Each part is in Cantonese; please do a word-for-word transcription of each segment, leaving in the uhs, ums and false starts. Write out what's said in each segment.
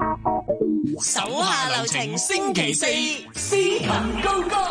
手下留情，星期四斯琴高歌。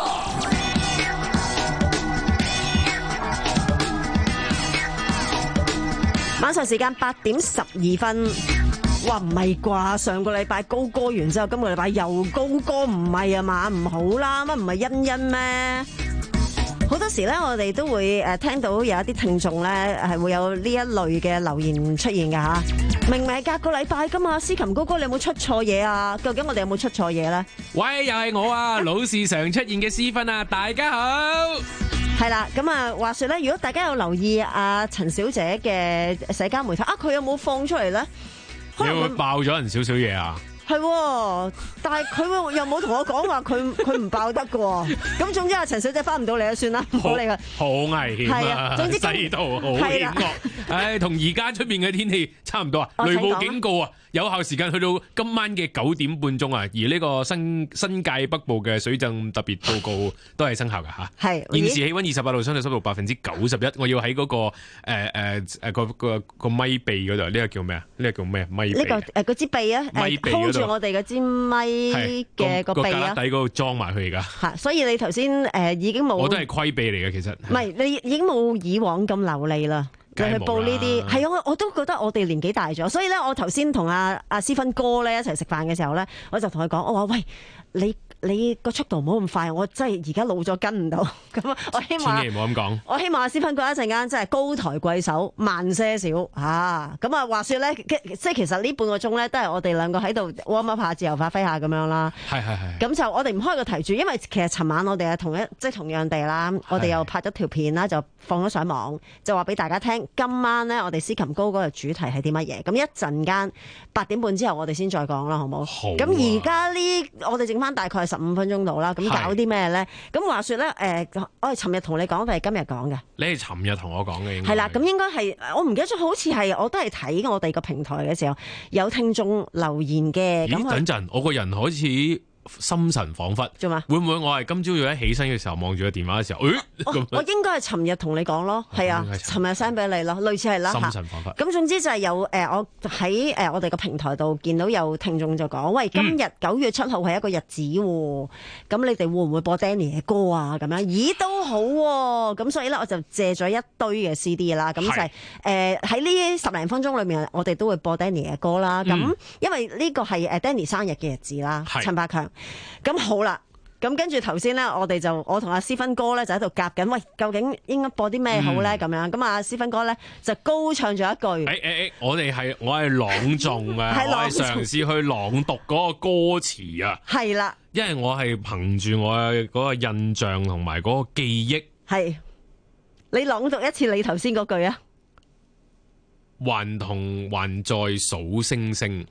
晚上時間八點十二分，哇唔係啩？上個禮拜高歌完之後，今個禮拜又高歌，唔係啊嘛？唔好啦，乜唔係欣欣咩？好多時咧，我哋都會誒聽到有一啲聽眾咧係會有呢一類嘅留言出現㗎吓。明明係隔個禮拜㗎嘛，斯琴高歌你有冇出錯嘢啊？究竟我哋有冇出錯嘢咧？ 喂，又係我啊，老是常出現嘅斯芬啊，大家好。 係啦，咁啊，話說咧，如果大家有留意阿陳小姐嘅社交媒體啊，佢有冇放出嚟咧？ 你會爆咗人少少嘢啊？ 係，但係佢又冇同我講話，佢佢唔爆得嘅。咁總之阿陳小姐翻唔到嚟就算啦，唔好理佢。 好危險啊！ 係啊，總之世道好險惡。唉，同而家出面嘅天氣差唔多啊，雷暴警告啊，有效時間去到今晚嘅九點半鐘啊。而呢個新新界北部嘅水浸特別報告都係生效㗎吓。係。現時氣溫二十八度，相對濕度百分之九十一。我要喺嗰個誒誒誒個個個咪鼻嗰度，呢個叫咩啊？呢個叫咩？咪鼻。呢個誒嗰支鼻啊，咪鼻嗰度。住我哋嗰支咪嘅個鼻啊，底嗰度裝埋去而家。吓，所以你頭先誒已經冇，我都係龜鼻嚟嘅，其實。唔係，你已經冇以往咁流利啦。你去報呢啲，係啊，我我都覺得我哋年紀大咗，所以咧，我頭先同阿阿思芬哥咧一齊食飯嘅時候咧，我就同佢講，我話喂，你你個速度唔好咁快，我真係而家老咗跟唔到。咁我希望千祈唔好咁講。我希望阿思芬哥一陣間真係高抬貴手，慢些少啊！咁啊，話說咧，即係其實呢半個鐘咧，都係我哋兩個喺度 warm up 下，自由發揮下咁樣啦。係係係。咁就我哋唔開個題住，因為其實尋晚我哋係同一即係同樣地啦，我哋又拍咗條片啦，就放咗上網，就話俾大家聽。今晚咧，我哋斯琴高嗰個主題係啲乜嘢？咁一陣間八點半之後，我哋先再講啦，好唔好？好。咁而家呢，我哋剩翻大概十五分鐘度啦。咁搞啲咩咧？咁話說咧，誒、呃，我係尋日同你講定係今日講嘅？你係尋日同我講嘅，應該係啦。咁應該係我唔記得咗，好似係我都係睇我哋個平台嘅時候有聽眾留言嘅。咁等陣，我個人開始心神恍惚，做嘛？會唔會我係今朝早一起身嘅時候望住個電話嘅時候，誒、哎哦，我應該係尋日同你講咯，係啊，尋日 send 俾你咯，類似係啦。心神恍惚。咁總之就係有誒、呃，我喺誒我哋個平台度見到有聽眾就講，喂，今日九月七號係一個日子，咁、嗯、你哋會唔會播 Danny 嘅歌啊？咁樣，咦，都好喎。咁所以咧，我就借咗一堆嘅 C D 啦。咁就係誒喺呢十零分鐘裏面，我哋都會播 Danny 嘅歌啦。咁、嗯、因為呢個係誒 Danny 生日嘅日子啦，陳百強。咁好啦，咁跟住頭先咧，我哋就我同阿思芬哥咧就喺度夾緊，喂，究竟應該播啲咩好咧？咁、嗯、樣，咁阿思芬哥咧就高唱咗一句，誒誒誒，我哋係我係朗誦啊，我係嘗試去朗讀嗰個歌詞啊，係啦，因為我係憑住我嘅嗰個印象同埋嗰個記憶，係，你朗讀一次你頭先嗰句啊，還同還在數星星。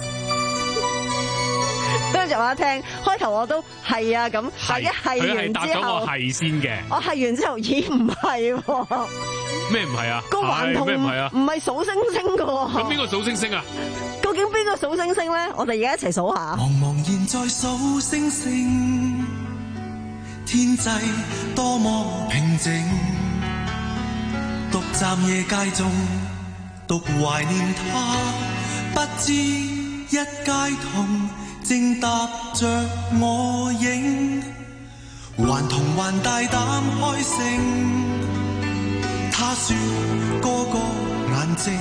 跟住我一聽，開頭我都係啊咁，但一係完之後，我係先嘅。我係完之後，咦唔係？咩唔係啊？個還同咩唔係啊？唔係數星星噶。咁邊個數星星啊？究竟邊個數星星咧？我哋而家一齊數下。茫茫然在數星星，天際多麼平靜，獨站夜街中，獨懷念他，不知一街童。正踏着我影，還童還大膽開聲。他說個個眼睛，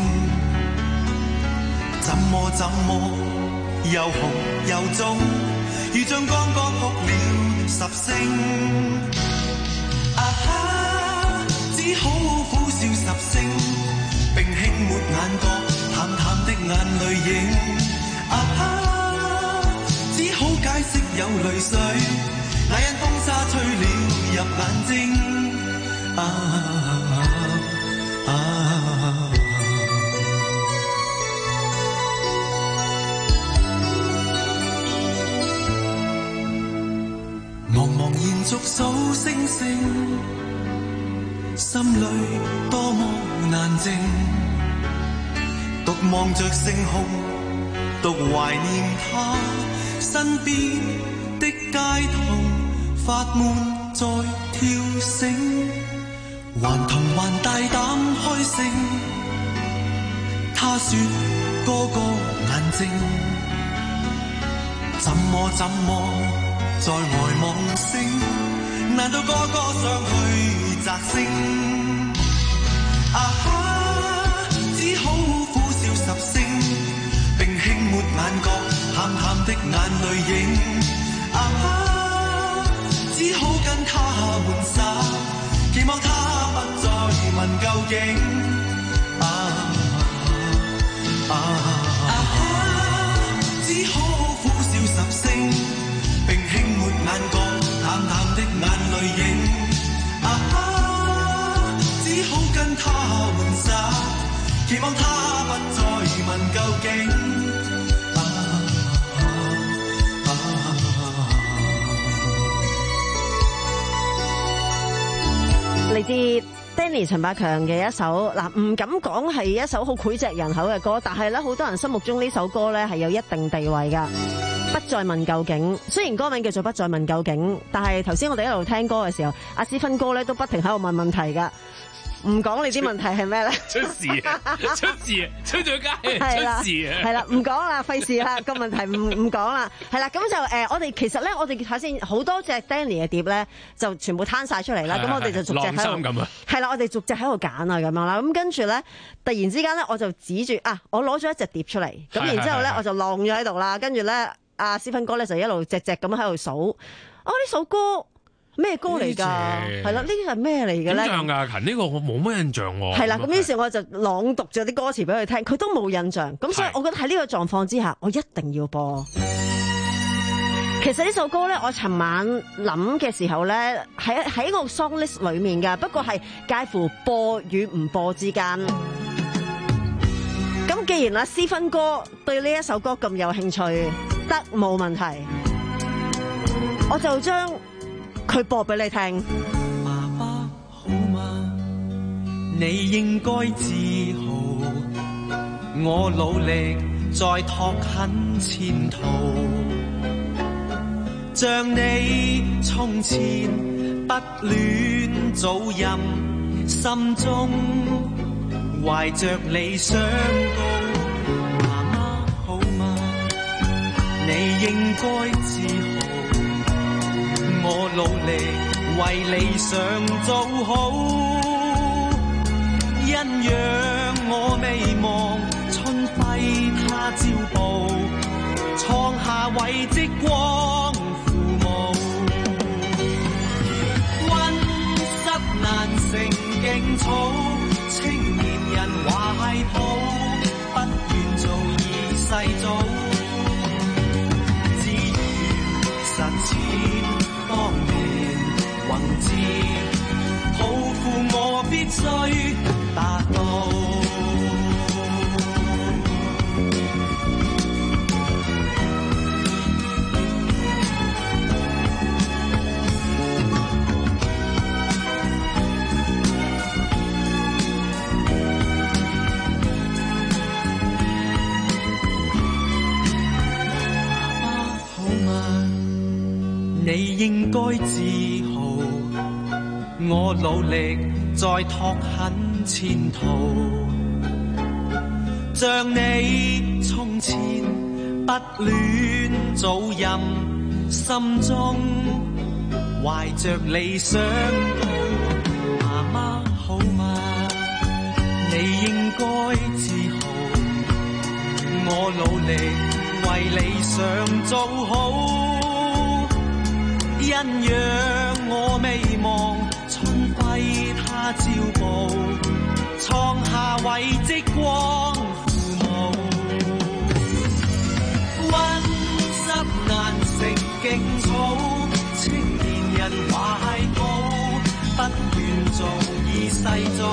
怎麼怎麼又紅又腫，如像剛剛哭了十聲。啊哈，只好苦笑十聲，並輕抹眼角淡淡的眼淚影。啊哈，只好解釋有淚水，那因風沙吹了入眼睛。啊啊啊、茫茫延續數星星，心裏多麼難靜，獨望着星空，獨懷念他。身邊的街童發悶在跳繩，還童還大膽開聲。他說個個眼睛， 怎麼怎麼在外望星？難道個個上去摘星？啊哈！只好苦笑十聲，並輕抹眼角淡淡的眼淚影。啊哈！只好跟他玩耍，期望他不再問究竟。啊啊啊哈！只好苦笑十聲，並輕抹眼角淡淡的眼淚影。啊哈！只好跟他玩耍，期望他不再問究竟。 嚟自 Danny 陳百強嘅一首嗱，唔敢講係一首好膾炙人口嘅歌，但係咧好多人心目中呢首歌咧係有一定地位噶。不再問究竟，雖然歌名叫做不再問究竟，但係頭先我哋一路聽歌嘅時候，阿思芬哥咧都不停喺度問問題噶。唔講你啲問題係咩咧？ 出事啊！出事啊！出咗街係啦， 出事啊！ 係啦，唔講啦，費事啦，個問題唔唔講啦。係啦，咁就誒、呃，我哋其實咧，我哋睇先好多隻 Danny 嘅碟咧，就全部攤晒出嚟啦。咁我哋就逐隻喺度，係啦，我哋逐隻喺度揀啊，咁樣啦。咁跟住咧，突然之間咧，我就指住啊，我攞咗一隻碟出嚟，咁然之後咧，我就晾咗喺度啦。跟住咧，阿思芬哥咧就一路隻隻咁喺度數，哦，呢首歌。咩歌嚟㗎？係啦，呢個係咩嚟嘅咧？ 點唱㗎？勤呢個我冇乜印象喎。 係啦，咁於是我就朗讀咗啲歌詞俾佢聽，佢都冇印象。咁所以我覺得喺呢個狀況之下，我一定要播。其實呢首歌咧，我尋晚諗嘅時候咧，喺喺個 song list 裡面㗎，不過係介乎播與唔播之間。咁既然阿思芬哥對呢一首歌咁有興趣，得冇問題，我就將佢播俾你聽。 爸爸好嗎？你應該自豪，我努力在拓墾前途，像你從前不戀早任，心中懷着理想高。媽媽好嗎？你應該自豪，我努力為理想做好，因讓我未忘春暉他朝報，創下遺跡光父母。溫室難成勁草，青年人懷抱，不願做二世祖，只願實踐當年宏志，抱負我必須達到。你應該自豪，我努力在拓墾前途，像你從前不戀早任，心中懷着理想高。媽媽好嗎？你應該自豪，我努力為理想做好，因讓我未忘春暉他朝報，創下遺跡光父母。溫室難成勁草，青年人懷抱，不願做二世祖，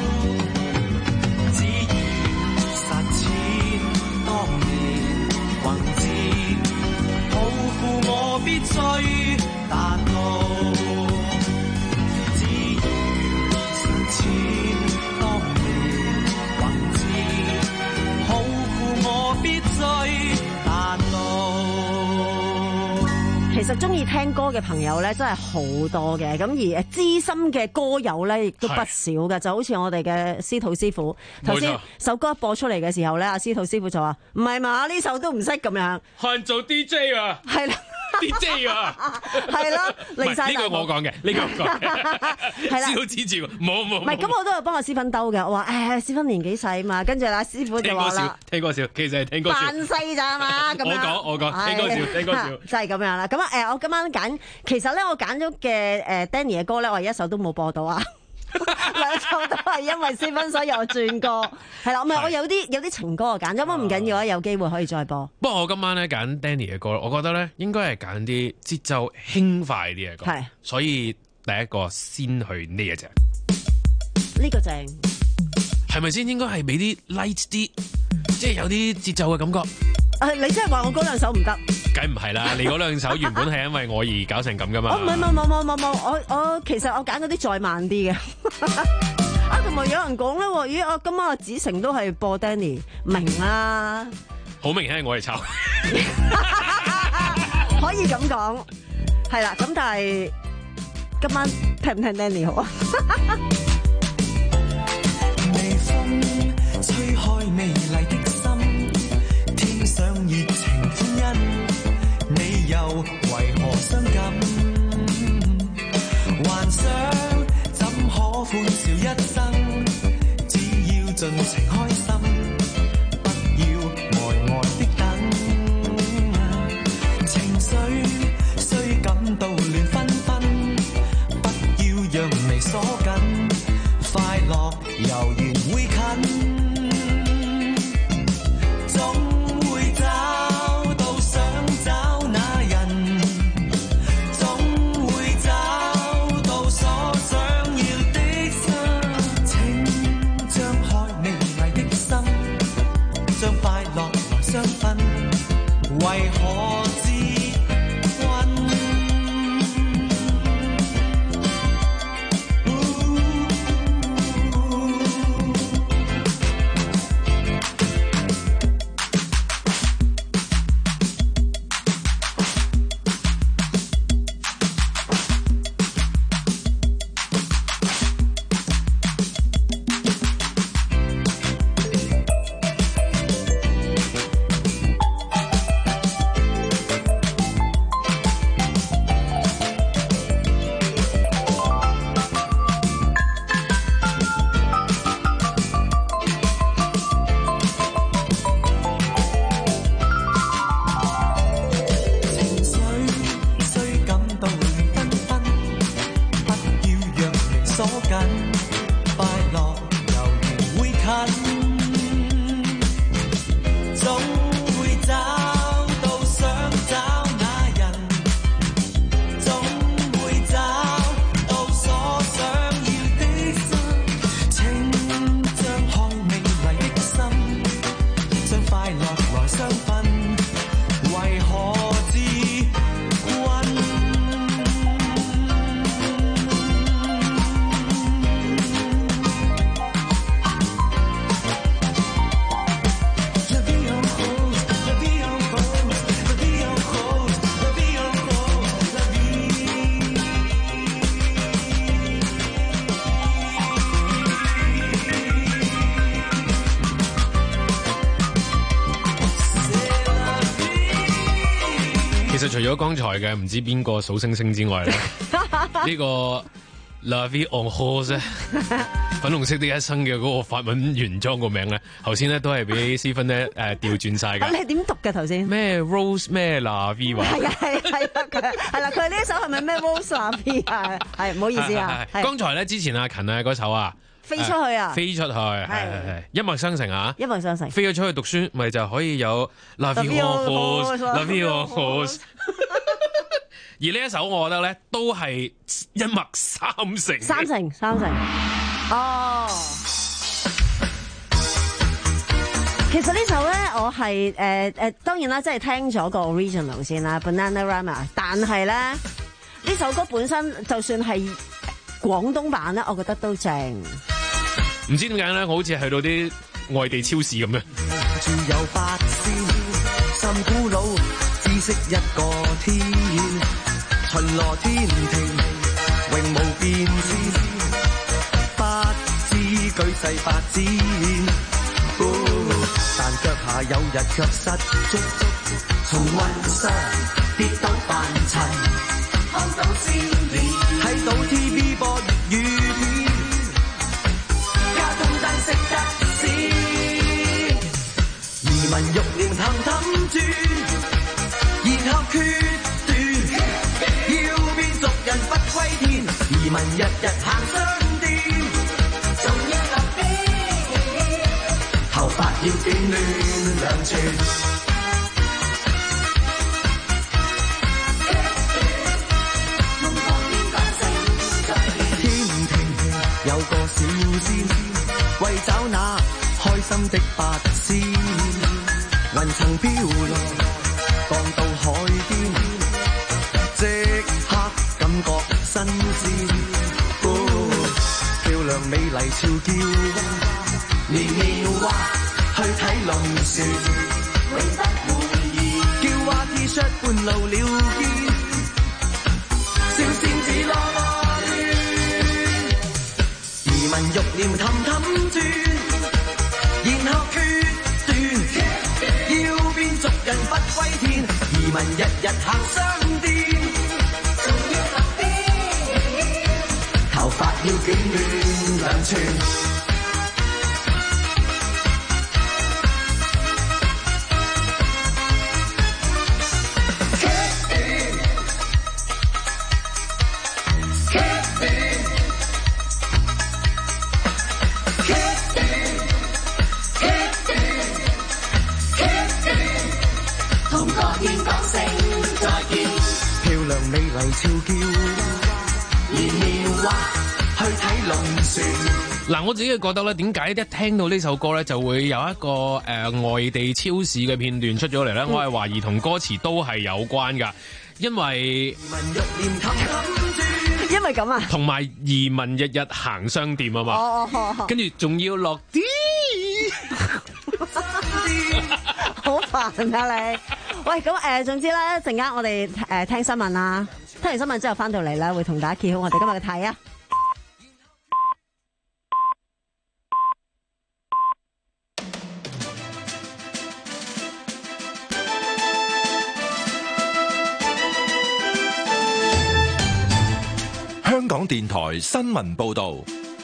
只願實踐當年宏志，抱負我必須達到，只願實踐當年宏志，抱負我必須達到。 其其實中意聽歌嘅朋友咧，真係好多嘅。咁而誒資深嘅歌友咧，亦都不少嘅。就好似我哋嘅司徒師傅，頭先首歌一播出嚟嘅時候咧，阿司徒師傅就話：唔係嘛，呢首都唔識咁樣。 限做 D J 啊， 係啦。 D J 啊， 係咯，離晒。 呢個我講嘅，呢個我講嘅，係啦，師傅指住，冇冇。 唔係，咁我都有幫阿師傅兜嘅。我話誒，師傅年紀細嘛，跟住阿師傅就話啦， 聽歌笑，其實係聽歌笑， 扮細咋嘛？咁樣。我講我講，聽歌笑，聽歌笑， 就係咁樣啦。咁啊誒，我今晚揀，其實咧我揀咗嘅誒 Danny 嘅歌咧，我一首都冇播到啊。兩首都係因為私分，所以我轉歌係啦。唔係我有啲有啲情歌我揀咗，咁唔緊要啊，有機會可以再播。 不過我今晚咧揀 Danny 嘅歌，我覺得咧應該係揀啲節奏輕快啲嘅歌，係，所以第一個先去呢一隻， 呢個正係咪先？應該係俾啲 light 啲，即係有啲節奏嘅感覺。 誒，你即係話我嗰兩首唔得？ 梗唔係啦，你嗰兩首原本係因為我而搞成咁噶嘛。 哦，唔係，冇冇冇冇冇，我我其實我揀嗰啲再慢啲嘅。啊，同埋有人講咧，咦，我今晚阿子成都係播 Danny， 明啦。 好明顯係我哋抄。 可以咁講，係啦。咁但係今晚聽唔聽 Danny 好啊？ 微風吹開美麗的心，添上熱情歡欣，你又為何傷感？幻想怎可歡笑一生？只要盡情開心，不要呆呆的等。情緒雖感到亂紛紛，不要讓眉鎖緊，快樂悠然會近。為何自困？ 除咗剛才嘅唔知邊個數星星之外咧，呢個 La Vie en Rose 粉紅色的一生嘅嗰個法文原裝個名咧，頭先咧都係俾思芬咧誒調轉晒嘅。 你係點讀嘅頭先？ 咩 Rose 咩 La Vie 話？ 係啊係係啊，係啦，佢呢一首係咪咩 Rose La Vie 啊？係唔好意思啊。 剛才咧之前阿勤啊嗰首啊。 飛出去啊！ 飛出去，係係係，一脈相承啊！ 一脈相承， 飛咗出去讀書，咪就可以有 La Vie en Rose，La Vie en Rose。而呢一首，我覺得咧都係一脈三承， 三承三承。哦，其實呢首咧，我係誒誒，當然啦，即係聽咗個 original 先啦 ，Bananarama。但係咧，呢首歌本身就算係廣東版咧，我覺得都正。 唔知點解咧，我好似去到啲外地超市咁樣。 住有發燒，心古老，自色一個天，巡邏天庭永無變遷，不知舉世發展，哦，但腳下有日卻失足，從雲上跌倒凡塵，看到笑臉，睇到 T V 播粵語片，交通燈識得閃，移民欲念氹氹轉，然後決斷，要變俗人不歸天，移民日日行商店，做一粒邊，頭髮要捲亂兩寸。有個小仙，為找那開心的八仙，雲層飄來，降到海邊，即刻感覺新鮮。哦，漂亮美麗俏嬌娃，年年話去睇龍船，永不滿意。叫娃 T 恤半露了肩，小仙子囉囉。移民欲念氹氹轉，然後決斷，要變俗人不歸天，移民日日行商店，做一粒邊，頭髮要捲亂兩寸。 嗱，我自己覺得咧，點解一聽到呢首歌咧，就會有一個誒、呃、外地超市嘅片段出咗嚟咧？嗯、我係懷疑同歌詞都係有關噶，因為因為咁啊， 同埋移民日日行商店啊嘛，跟住仲要落啲， 好煩啊你！喂，咁誒、呃，總之咧，一陣間我哋誒、呃、聽新聞啦，聽完新聞之後翻到嚟咧，會同大家揭好我哋今日嘅題啊！ 香港電台新聞報道，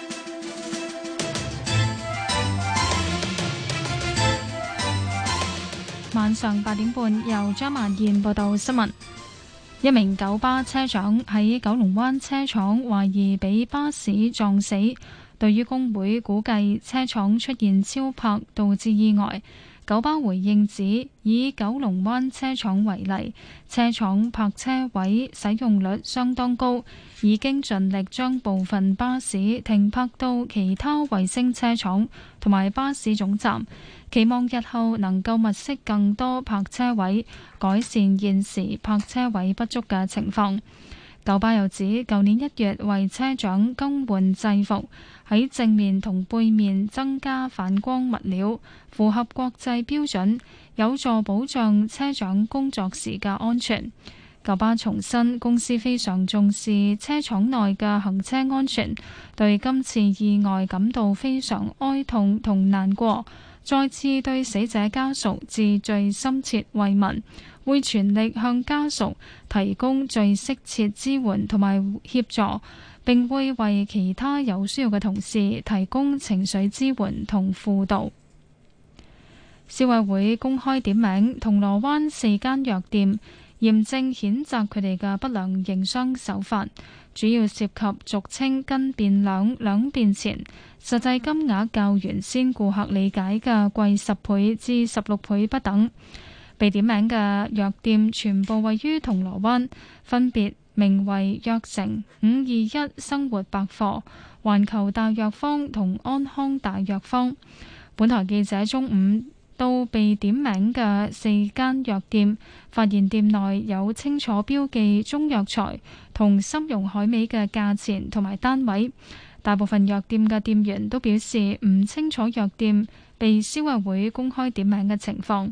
晚上八點半由張曼燕報道新聞。一名九巴車長喺九龍灣車廠懷疑被巴士撞死，對於工會估計車廠出現超泊導致意外，九巴回應指，以九龍灣車廠為例，車廠泊車位使用率相當高，已經盡力將部分巴士停泊到其他衛星車廠同埋巴士總站，期望日後能夠物色更多泊車位，改善現時泊車位不足嘅情況。九巴又指，舊年一月為車長更換制服，喺正面同背面增加反光物料，符合國際標準，有助保障車長工作時嘅安全。九巴重申，公司非常重視車廠內嘅行車安全，對今次意外感到非常哀痛同難過，再次對死者家屬致最深切慰問，會全力向家屬提供最適切支援同埋協助，並會為其他有需要嘅同事提供情緒支援同輔導。消委會公開點名銅鑼灣四間藥店，嚴正譴責佢哋嘅不良營商手法，主要涉及俗稱斤變兩、兩變錢，實際金額較原先顧客理解嘅貴十倍至十六倍不等。被點名嘅藥店全部位於銅鑼灣，分別名為藥城、五二一生活百貨、環球大藥房同安康大藥房。本台記者中午到被點名嘅四間藥店，發現店內有清楚標記中藥材同參茸海味嘅價錢同埋單位。大部分藥店嘅店員都表示唔清楚藥店被消委會公開點名嘅情況。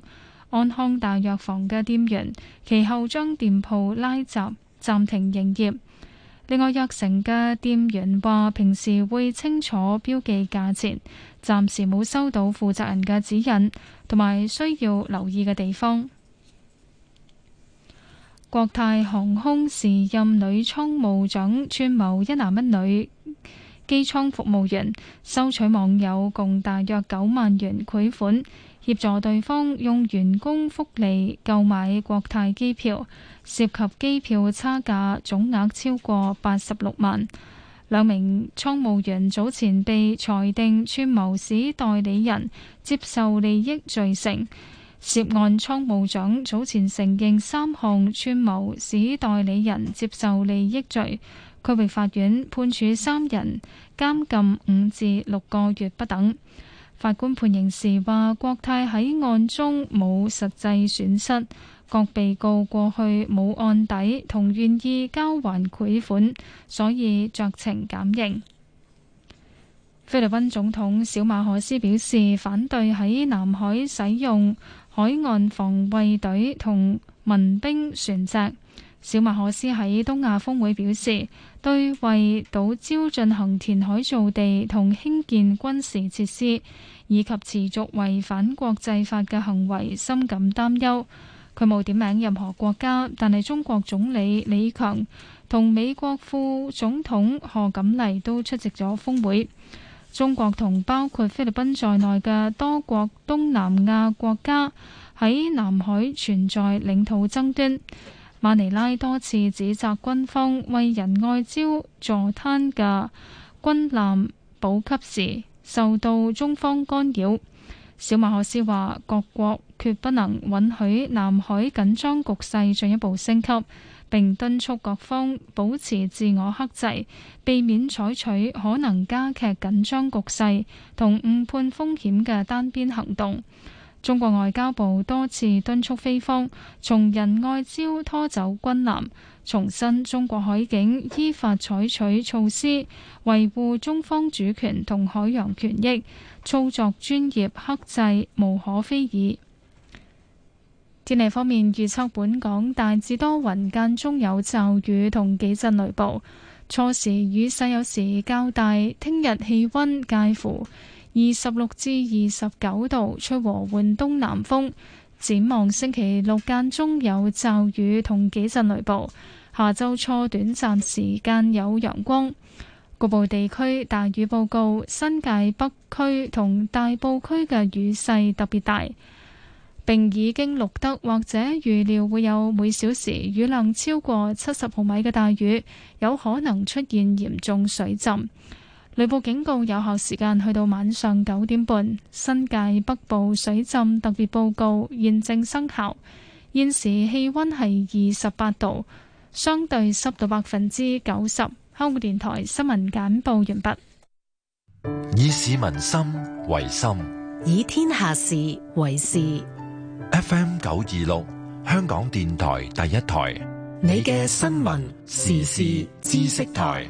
安康大藥房嘅店員，其後將店鋪拉閘暫停營業。另外，藥城嘅店員話平時會清楚標記價錢，暫時冇收到負責人嘅指引同埋需要留意嘅地方。國泰航空時任女倉務長串謀一男一女機艙服務員，收取網友共大約九萬元賄款，協助對方用員工福利購買國泰機票，涉及機票差價總額超過八十六萬。兩名倉務員早前被裁定串謀使代理人接受利益罪成。涉案倉務長早前承認三項串謀使代理人接受利益罪，區域法院判處三人監禁五至六個月不等。法官判刑時話，國泰喺案中冇實際損失，各被告過去冇案底同願意交還賄款，所以酌情減刑。菲律賓總統小馬可斯表示反對喺南海使用海岸防衛隊同民兵船隻。小馬可斯喺東亞峰會表示，對為島礁進行填海造地同興建軍事設施，以及持續違反國際法嘅行為深感擔憂。佢冇點名任何國家，但係中國總理李強同美國副總統賀錦麗都出席咗峰會。中國同包括菲律賓在內嘅多國東南亞國家喺南海存在領土爭端。馬尼拉多次指責軍方為仁愛礁坐灘嘅軍艦補給時受到中方干擾。小馬可斯話，各國決不能允許南海緊張局勢進一步升級，並敦促各方保持自我克制，避免採取可能加劇緊張局勢同誤判風險嘅單邊行動。中國外交部多次敦促菲方從仁愛礁拖走軍艦，重申中國海警依法採取措施維護中方主權同海洋權益，操作專業克制，無可非議。天氣方面預測，本港大致多雲，間中有驟雨同幾陣雷暴，初時雨勢有時較大。聽日氣溫介乎二十六至二十九度，吹和緩東南風。展望星期六間中有驟雨同幾陣雷暴，下周初短暫時間有陽光，局部地區大雨報告。新界北區同大埔區嘅雨勢特別大，並已經錄得或者預料會有每小時雨量超過七十毫米嘅大雨，有可能出現嚴重水浸。雷暴警告有效時間去到晚上九點半。新界北部水浸特別報告現正生效。現時氣溫係二十八度，相對濕度百分之九十。香港電台新聞簡報完畢。 以市民心為心， 以天下事為事。 F M 九二六，香港電台第一台， 你嘅新聞時事知識台。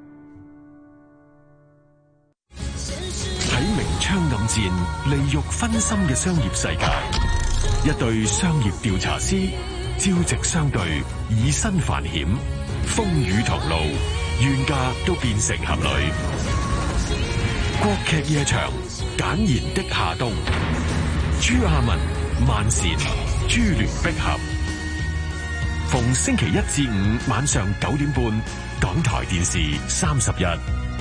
喺明槍暗箭、利欲熏心嘅商業世界，一對商業調查師朝夕相對，以身犯險，風雨同路，冤家都變成俠侶。國劇夜場，簡言的夏冬，朱亞文、萬茜、珠聯璧合。逢星期一至五晚上九點半，港台電視三十一。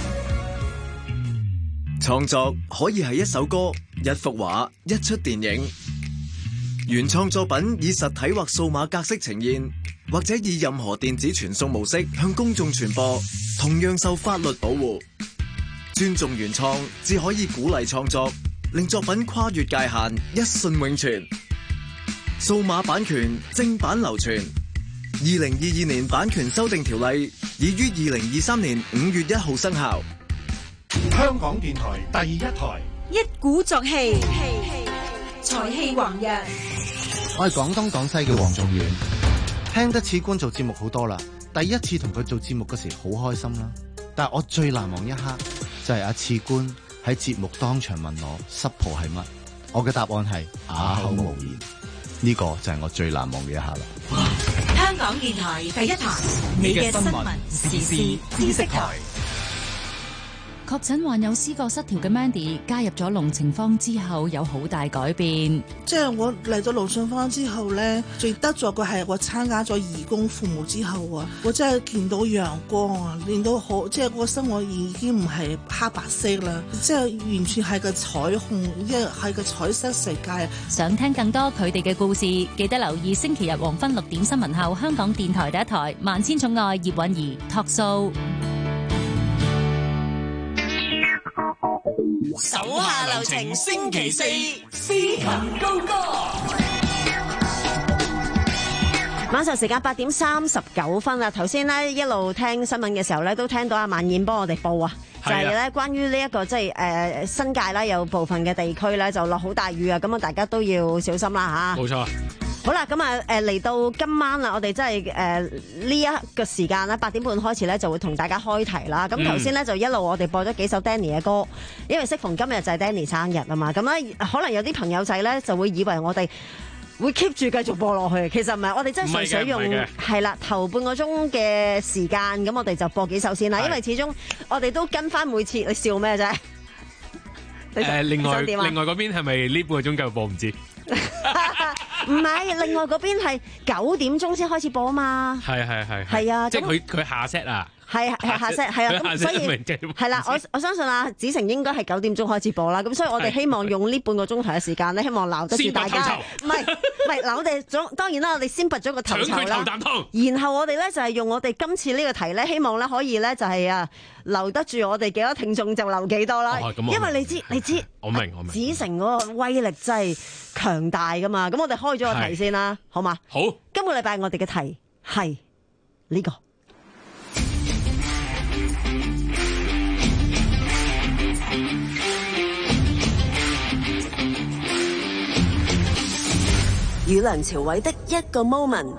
創作可以係一首歌、一幅畫、一出電影。原創作品以實體或數碼格式呈現，或者以任何電子傳送模式向公眾傳播，同樣受法律保護。尊重原創，只可以鼓勵創作，令作品跨越界限，一瞬永存。數碼版權正版流傳。二零二二年版權修訂條例已於二零二三年五月一號生效。 香港電台第一台， 一鼓作氣，才氣橫溢。 我係廣東廣西嘅黃仲遠，聽得次官做節目好多啦，第一次同佢做節目嗰時好開心啦，但係我最難忘一刻就係阿次官喺節目當場問我濕婆係乜，我嘅答案係啞口無言。 呢個就係我最難忘嘅一下啦。 香港電台第一台，你嘅新聞時事知識台。 確診患有思覺失調嘅 Mandy 加入咗龍情坊之後有好大改變。 即係我嚟咗龍情坊之後咧，最得咗嘅係我參加咗義工服務之後啊，我真係見到陽光啊，見到好，即係我生活已經唔係黑白色啦，即係完全係個彩虹，即係係個彩色世界。 想聽更多佢哋嘅故事，記得留意星期日黃昏六點新聞後，香港電台第一台《萬千寵愛葉韻儀》Talk Show。 手下留情，星期四司琴高歌。 晚上時間八點三十九分啦，頭先咧一路聽新聞嘅時候咧，都聽到阿萬燕幫我哋報啊，就係咧關於呢一個即係誒新界啦，有部分嘅地區咧就落好大雨啊，咁啊大家都要小心啦吓。 冇錯。 好啦，咁啊，誒嚟到今晚啦，我哋真係誒呢一個時間啦，八點半開始咧就會同大家開題啦。咁頭先咧就一路我哋播咗幾首 Danny 嘅歌，因為適逢今日就係 Danny 生日啊嘛。咁咧可能有啲朋友仔咧就會以為我哋會 keep 住繼續播落去，其實唔係，我哋真係純粹用係啦頭半個鐘嘅時間，咁我哋就播幾首先啦。因為始終我哋都跟翻每次，你笑咩啫？ 誒、呃，另外另外嗰邊係咪呢半個鐘繼續播唔知？ 唔係，另外嗰邊係九點鐘先開始播啊嘛。 係係係係啊， 即係佢佢下 set 啊。 係係下 set 係啊，咁所以係啦，我我相信啊，子成應該係九點鐘開始播啦。咁所以我哋希望用呢半個鐘頭嘅時間咧，希望撈得住大家。唔係唔係，嗱我哋總當然啦，我哋先拔咗個頭籌啦。然後我哋咧就係用我哋今次呢個題咧，希望咧可以咧就係啊留得住我哋幾多聽眾就留幾多啦。因為你知你知， 我明我明。 子成嗰個威力真係強大噶嘛。咁我哋開咗個題先啦，好嘛？ 好。 今個禮拜我哋嘅題係呢個。與梁朝偉的一個 moment，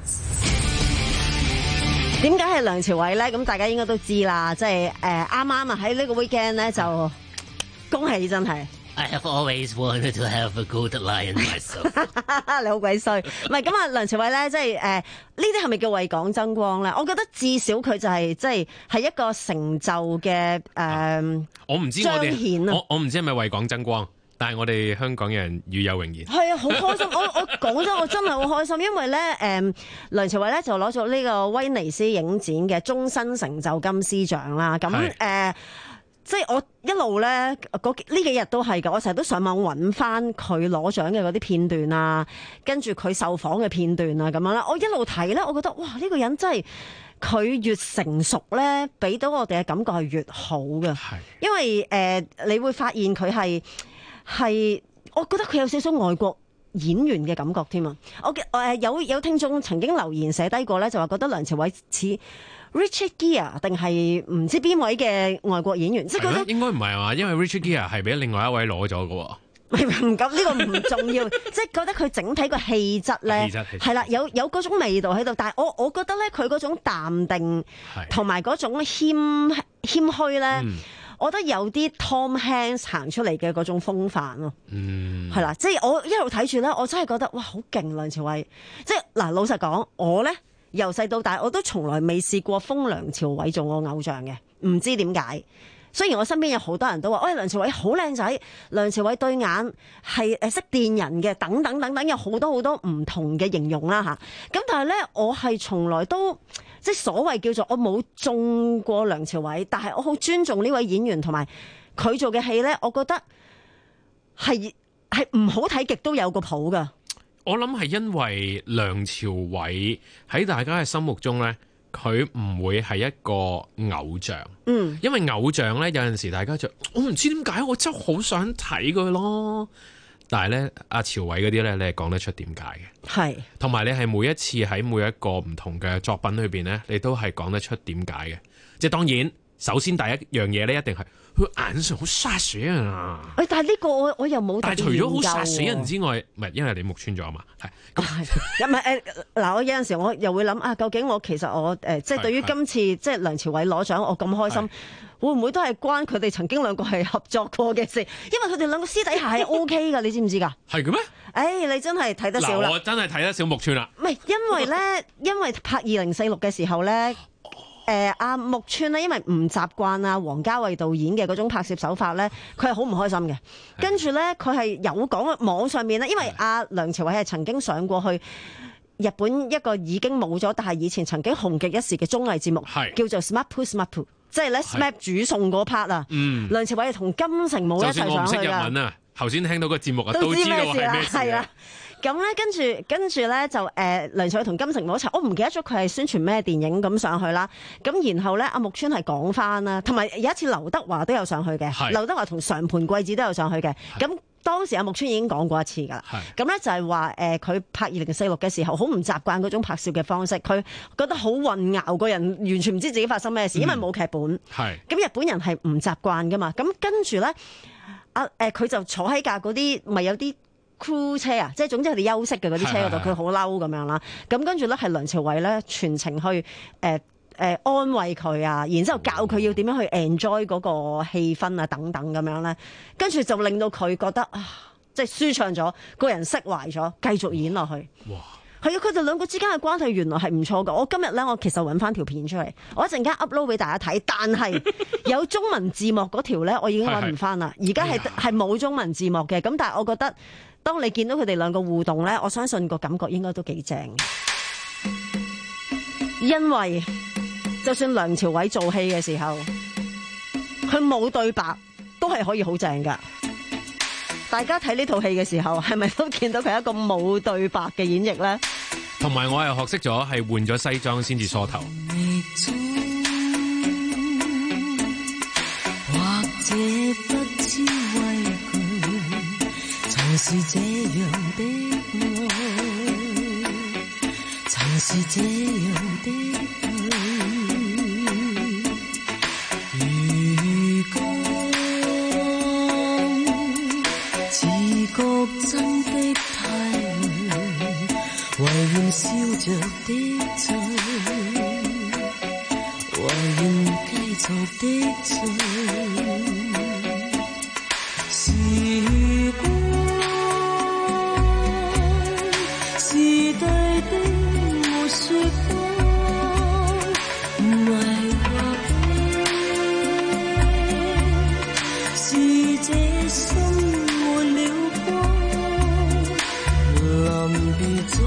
點解係梁朝偉咧？咁大家應該都知啦，即係誒啱啱啊喺呢個 weekend 咧就恭喜真係。 I have always wanted to have a good lion myself 。 你好鬼衰，唔係咁啊！梁朝偉咧，即係誒呢啲係咪叫為港爭光咧？我覺得至少佢就係即係係一個成就嘅誒、呃。 我唔知我哋， 啊、 我我唔知係咪為港爭光。但係我哋香港人與有榮焉， 係啊，好開心！我我講真，我真係好開心，因為咧，誒、嗯，梁朝偉咧就攞咗呢個威尼斯影展嘅終身成就金獅獎啦。咁誒、呃，即係我一路咧，嗰呢幾日都係㗎。我成日都上網揾翻佢攞獎嘅嗰啲片段啊，跟住佢受訪嘅片段啊，咁樣啦。我一路睇咧，我覺得哇，呢、呢個人真係佢越成熟咧，俾到我哋嘅感覺係越好嘅。係，因為誒、呃，你會發現佢係。係，我覺得佢有少少外國演員嘅感覺添啊！我嘅誒有有聽眾曾經留言寫低過咧，就話覺得梁朝偉似 Richard Gere 定係唔知邊位嘅外國演員，即係覺得應該唔係嘛，因為 Richard Gere 係俾另外一位攞咗嘅喎。 唔咁呢個唔重要，即係覺得佢整體個氣質咧係啦，有有嗰種味道喺度。但係我我覺得咧，佢嗰種淡定同埋嗰種謙謙虛咧。嗯，我覺得有啲 Tom Hanks 行出嚟嘅嗰種風範咯，嗯，係啦，即係我一路睇住咧，我真係覺得哇，好勁梁朝偉！即係嗱，老實講，我咧由細到大我都從來未試過封梁朝偉做我偶像嘅，唔知點解。雖然我身邊有好多人都話，喂，梁朝偉好靚仔，梁朝偉對眼係誒識電人嘅，等等等等，有好多好多唔同嘅形容啦嚇。咁但係咧，我係從來都即係所謂叫做我冇中過梁朝偉，但係我好尊重呢位演員同埋佢做嘅戲咧，我覺得係係唔好睇極都有個譜㗎。 我諗係因為梁朝偉喺大家嘅心目中咧，佢唔會係一個偶像，嗯，因為偶像咧有陣時大家就我唔知點解，我真係好想睇佢咯。但係咧，阿朝偉嗰啲咧，你係講得出點解嘅，係，同埋你係每一次喺每一個唔同嘅作品裏邊咧，你都係講得出點解嘅。即係當然，首先第一樣嘢咧，一定係佢眼神好殺死人啊！誒，但係呢個我我又冇。但係除咗好殺死人之外，唔係因為你木村咗啊嘛，係咁。唔係誒嗱，我有陣時我又會諗啊，究竟我其實我誒、呃、即係對於今次即係梁朝偉攞獎，我咁開心。 會唔會都係關佢哋曾經兩個係合作過嘅事？因為佢哋兩個私底下係 O K 㗎，你知唔知㗎？ 係嘅咩？ 誒，你真係睇得少啦！ 我真係睇得少木村啦。 唔係，因為咧，因為拍二零四六嘅時候咧。誒阿、呃、木村咧，因為唔習慣啊王家衛導演嘅嗰種拍攝手法咧，佢係好唔開心嘅。跟住咧，佢係有講網上面咧，因為阿、啊、梁朝偉係曾經上過去日本一個已經冇咗，但係以前曾經紅極一時嘅綜藝節目，叫做 SMAP SMAP， 即係咧 SMAP 煮餸嗰 part 啊。嗯，梁朝偉係同金城武一齊上去㗎。就算我唔識日文啊，頭先聽到個節目啊，都知道係咩事啊。咁咧，跟住跟住咧就誒、呃、梁朝偉同金城武一齊，我唔記得咗佢係宣傳咩電影咁上去啦。咁然後咧，阿木村係講翻啦，同埋有一次劉德華都有上去嘅，劉德華同常盤貴子都有上去嘅。咁當時阿木村已經講過一次㗎啦。咁咧就係話誒，佢、呃、拍二零四六嘅時候，好唔習慣嗰種拍攝嘅方式，佢覺得好混淆，個人完全唔知自己發生咩事，因為冇劇本。係、嗯。咁日本人係唔習慣㗎嘛？咁跟住咧，阿誒佢就坐喺架嗰啲，咪有啲crew 車啊，即係總之佢哋休息嘅嗰啲車嗰度，佢好嬲咁樣啦。咁跟住咧係梁朝偉咧全程去誒誒、呃呃、安慰佢啊，然之後教佢要點樣去 enjoy 嗰個氣氛啊等等咁樣咧，跟住就令到佢覺得啊，即係舒暢咗，個人釋懷咗，繼續演落去。哇！係啊，佢哋兩個之間嘅關係原來係唔錯㗎。我今日咧，我其實揾翻條片出嚟，我一陣間 upload 俾大家睇。但係有中文字幕嗰條咧，我已經揾唔翻啦。而家係係冇中文字幕嘅。咁但係我覺得，當你見到佢哋兩個互動咧，我相信個感覺應該都幾正。因為就算梁朝偉做戲嘅時候，佢冇對白都係可以好正㗎。大家睇呢套戲嘅時候，係咪都見到佢係一個冇對白嘅演繹咧？ 同埋我係學識咗係換咗西裝先至梳頭。或者不知畏懼，曾是這樣的愛，曾是這樣的覺真的太累，唯願笑着的醉，唯願繼續的醉。時光是對的沒說謊，迷惑的是這心沒了。臨別中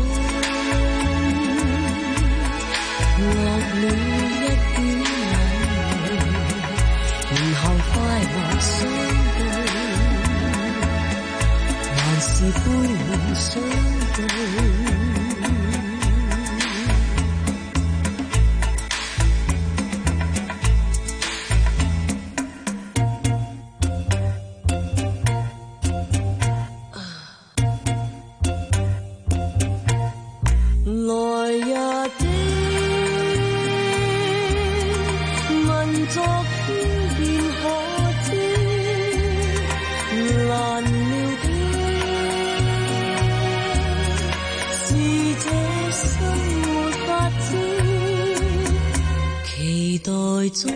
落了一點眼淚，然後快樂相對，還是背面相對。中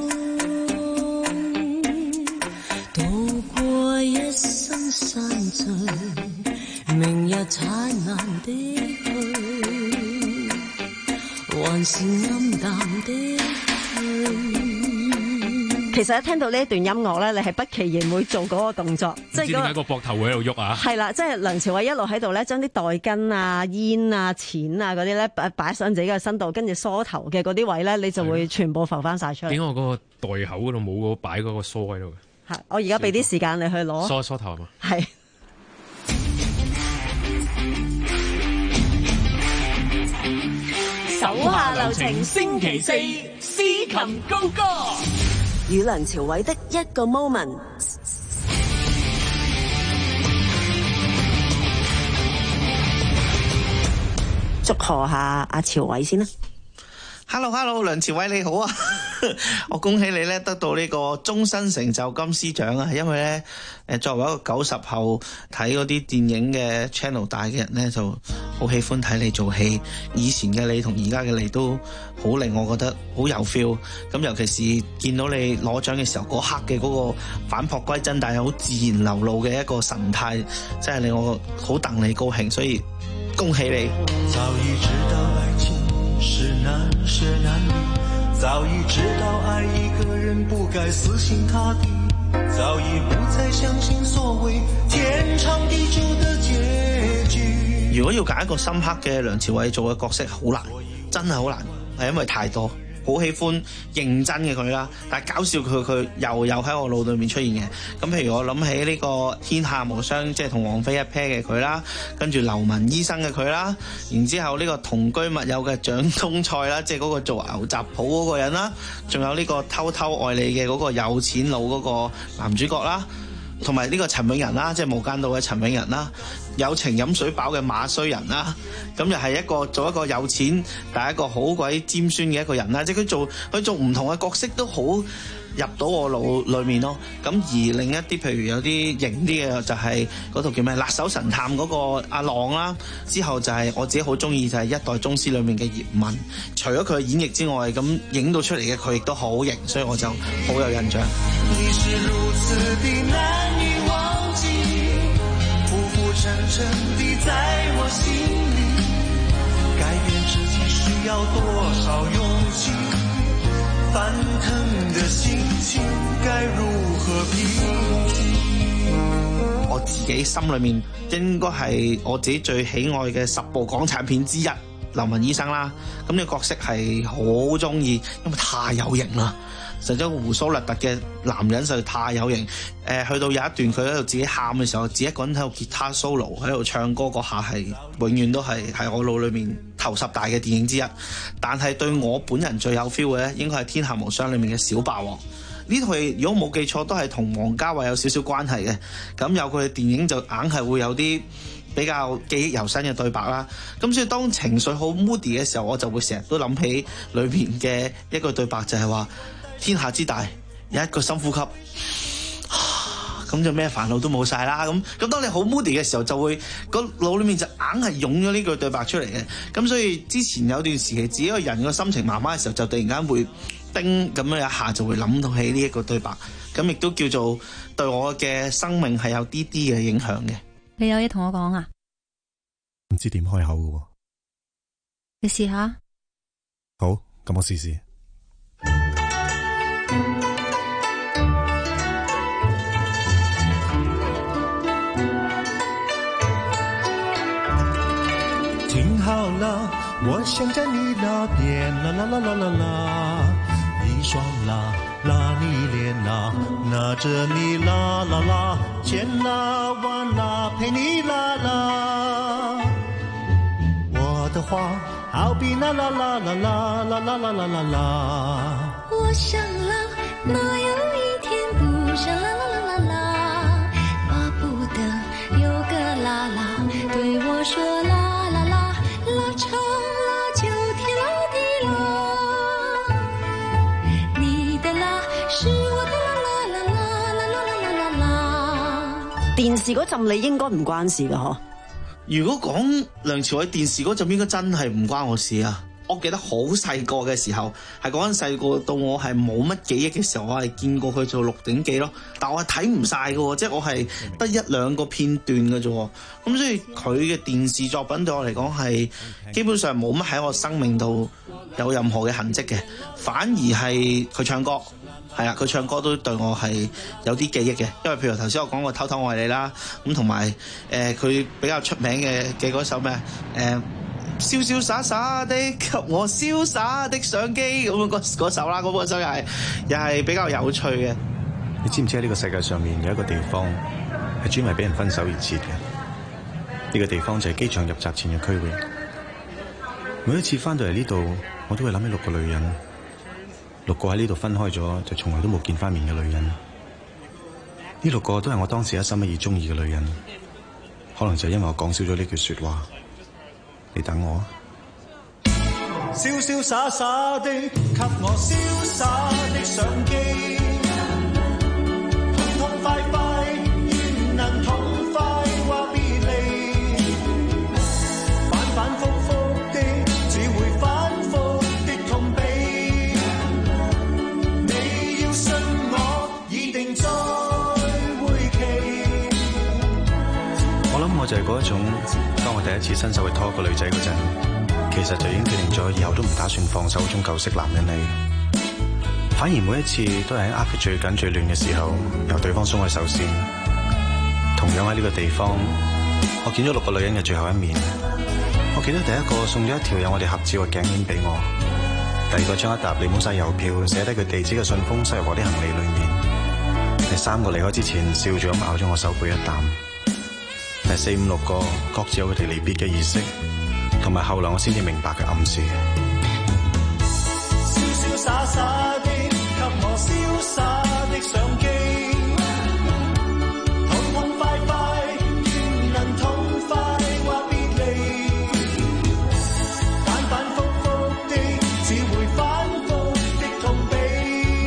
度過一生散聚，明日燦爛的去，還是暗淡的去。 其實一聽到呢一段音樂咧，你係不期然會做嗰個動作，即係點解個膊頭會喺度喐啊？ 係啦，即係梁朝偉一路喺度咧，將啲袋巾啊、煙啊、錢啊嗰啲咧擺擺上自己嘅身度，跟住梳頭嘅嗰啲位咧，你就會全部浮翻晒出嚟。 點解我嗰個袋口嗰度冇嗰擺嗰個梳喺度嘅？ 係，我而家俾啲時間你去攞梳梳頭啊嘛。 係。 手下留情，星期四司琴高歌。 與梁朝偉的一個 moment， 祝賀下阿朝偉先啦。 Hello Hello， 梁朝偉你好啊！ 我恭喜你咧得到呢個終身成就金獅獎啊！因為咧誒作為一個九十後睇嗰啲電影嘅 channel 大嘅人咧，就好喜歡睇你做戲。以前嘅你同而家嘅你都好令我覺得好有 feel。咁尤其是見到你攞獎嘅時候嗰刻嘅嗰個返璞歸真，但係好自然流露嘅一個神態，真係令我好戥你高興。所以恭喜你！ 早已知道愛情是難捨難離，早已知道愛一個人不該死心塌地，早已不再相信所謂天長地久的結局。 如果要揀一個深刻嘅梁朝偉做嘅角色，好難，真係好難，係因為太多。好喜歡認真嘅佢啦，但係搞笑佢佢又有喺我腦裏面出現嘅。咁譬如我諗起呢個天下無雙，即係同王菲一 pair 嘅佢啦，跟住流氓醫生嘅佢啦，然之後呢個同居密友嘅蔣東菜啦，即係嗰個做牛雜鋪嗰個人啦，仲有呢個偷偷愛你嘅嗰個有錢佬嗰個男主角啦，同埋呢個陳永仁啦，即係無間道嘅陳永仁啦，有情飲水飽嘅馬衰人啦，咁又係一個做一個有錢但係一個好鬼尖酸嘅一個人啦，即係佢做佢做唔同嘅角色都好入到我腦裏面咯。咁而另一啲譬如有啲型啲嘅就係嗰套叫咩《辣手神探》嗰個阿浪啦，之後就係我自己好中意就係《一代宗師》裏面嘅葉問，除咗佢嘅演繹之外，咁影到出嚟嘅佢亦都好型，所以我就好有印象。 你是如此的難以忘記，浮浮沉沉地在我心裡，改變自己需要多少勇氣，翻騰的心情該如何平靜。 我自己心裏面應該係我自己最喜愛嘅十部港產片之一，流氓醫生啦。咁呢個角色係好中意，因為太有型啦。實在個鬍鬚立突嘅男人實在太有型。誒、呃，去到有一段佢喺度自己喊嘅時候，自己一個人喺度吉他 solo 喺度唱歌嗰下係永遠都係喺我腦裏面頭十大嘅電影之一。但係對我本人最有 feel 嘅咧，應該係《天下無雙》裏面嘅小霸王。呢套戲如果冇記錯都係同王家衛有少少關係嘅。咁有佢嘅電影就硬係會有啲比較記憶猶新嘅對白啦。咁所以當情緒好 moody 嘅時候，我就會成日都諗起裏面嘅一個對白，就係話天下之大，有一個深呼吸，咁就咩煩惱都冇晒啦。咁咁當你好 moody 嘅時候，就會個腦裏面就硬係湧咗呢句對白出嚟嘅。咁所以之前有段時期自己個人個心情麻麻嘅時候，就突然間會叮咁樣一下就會諗到起呢一個對白。咁亦都叫做對我嘅生命係有啲啲嘅影響嘅。 你有嘢同我講啊？ 唔知點開口嘅喎。 你試下。 好，咁我試試。 聽好了，我想在你那邊，啦啦啦啦啦啦，一雙啦拉你臉啦，拿着你啦啦啦，牽啦彎啦陪你啦啦，我的話好比啦啦啦啦啦啦啦啦啦啦啦， 我想啦，哪有一天不想啦啦啦啦啦，巴不得有個啦啦對我說啦。拉長啦，就天啦地啦，你的啦是我的啦啦啦啦啦啦啦啦。 電視嗰陣你應該唔關事噶嗬？ 如果講梁朝偉電視嗰陣，應該真係唔關我事啊！我記得好細個嘅時候，係嗰陣細個到我係冇乜記憶嘅時候，我係見過佢做《鹿鼎記》咯。但我係睇唔晒嘅喎，即係我係得一兩個片段嘅啫。咁所以佢嘅電視作品對我嚟講係基本上冇乜喺我生命度有任何嘅痕跡嘅，反而係佢唱歌，係啊，佢唱歌都對我係有啲記憶嘅。因為譬如頭先我講過《偷偷愛你》啦，咁同埋誒佢比較出名嘅嘅嗰首咩誒？呃瀟瀟灑灑的給我瀟灑的相機，咁樣嗰首啦，嗰個首又係又係比較有趣嘅。 你知唔知喺呢個世界上面有一個地方係專為俾人分手而設嘅？呢個地方就係機場入閘前嘅區域。每一次翻到嚟呢度，我都會諗起六個女人，六個喺呢度分開咗就從來都冇見翻面嘅女人。呢六個都係我當時一心一意中意嘅女人，可能就係因為我講少咗呢句說話。你等我啊！ 瀟瀟灑灑的給我瀟灑的相機，痛痛快快願能痛快話別離，反反覆覆的只會反覆的痛悲，你要信我已定在會期。 我諗我就係嗰一種，當我第一次伸手去拖個女仔嗰陣，其實就已經決定咗以後都唔打算放手嗰種舊式男人嚟，反而每一次都係喺握得最緊最亂嘅時候，由對方鬆開手先。同樣喺呢個地方，我見咗六個女人嘅最後一面。我記得第一個送咗一條有我哋合照嘅頸鏈俾我，第二個將一沓你冇晒郵票寫低佢地址嘅信封塞入我啲行李裏面，第三個離開之前笑住咁咬咗我手背一啖，第四五六個各自有佢哋離別嘅儀式，同埋後來我先至明白嘅暗示。 瀟瀟灑灑的給我瀟灑的相機，痛痛快快願能痛快話別離，反反覆覆的只會反覆的痛悲，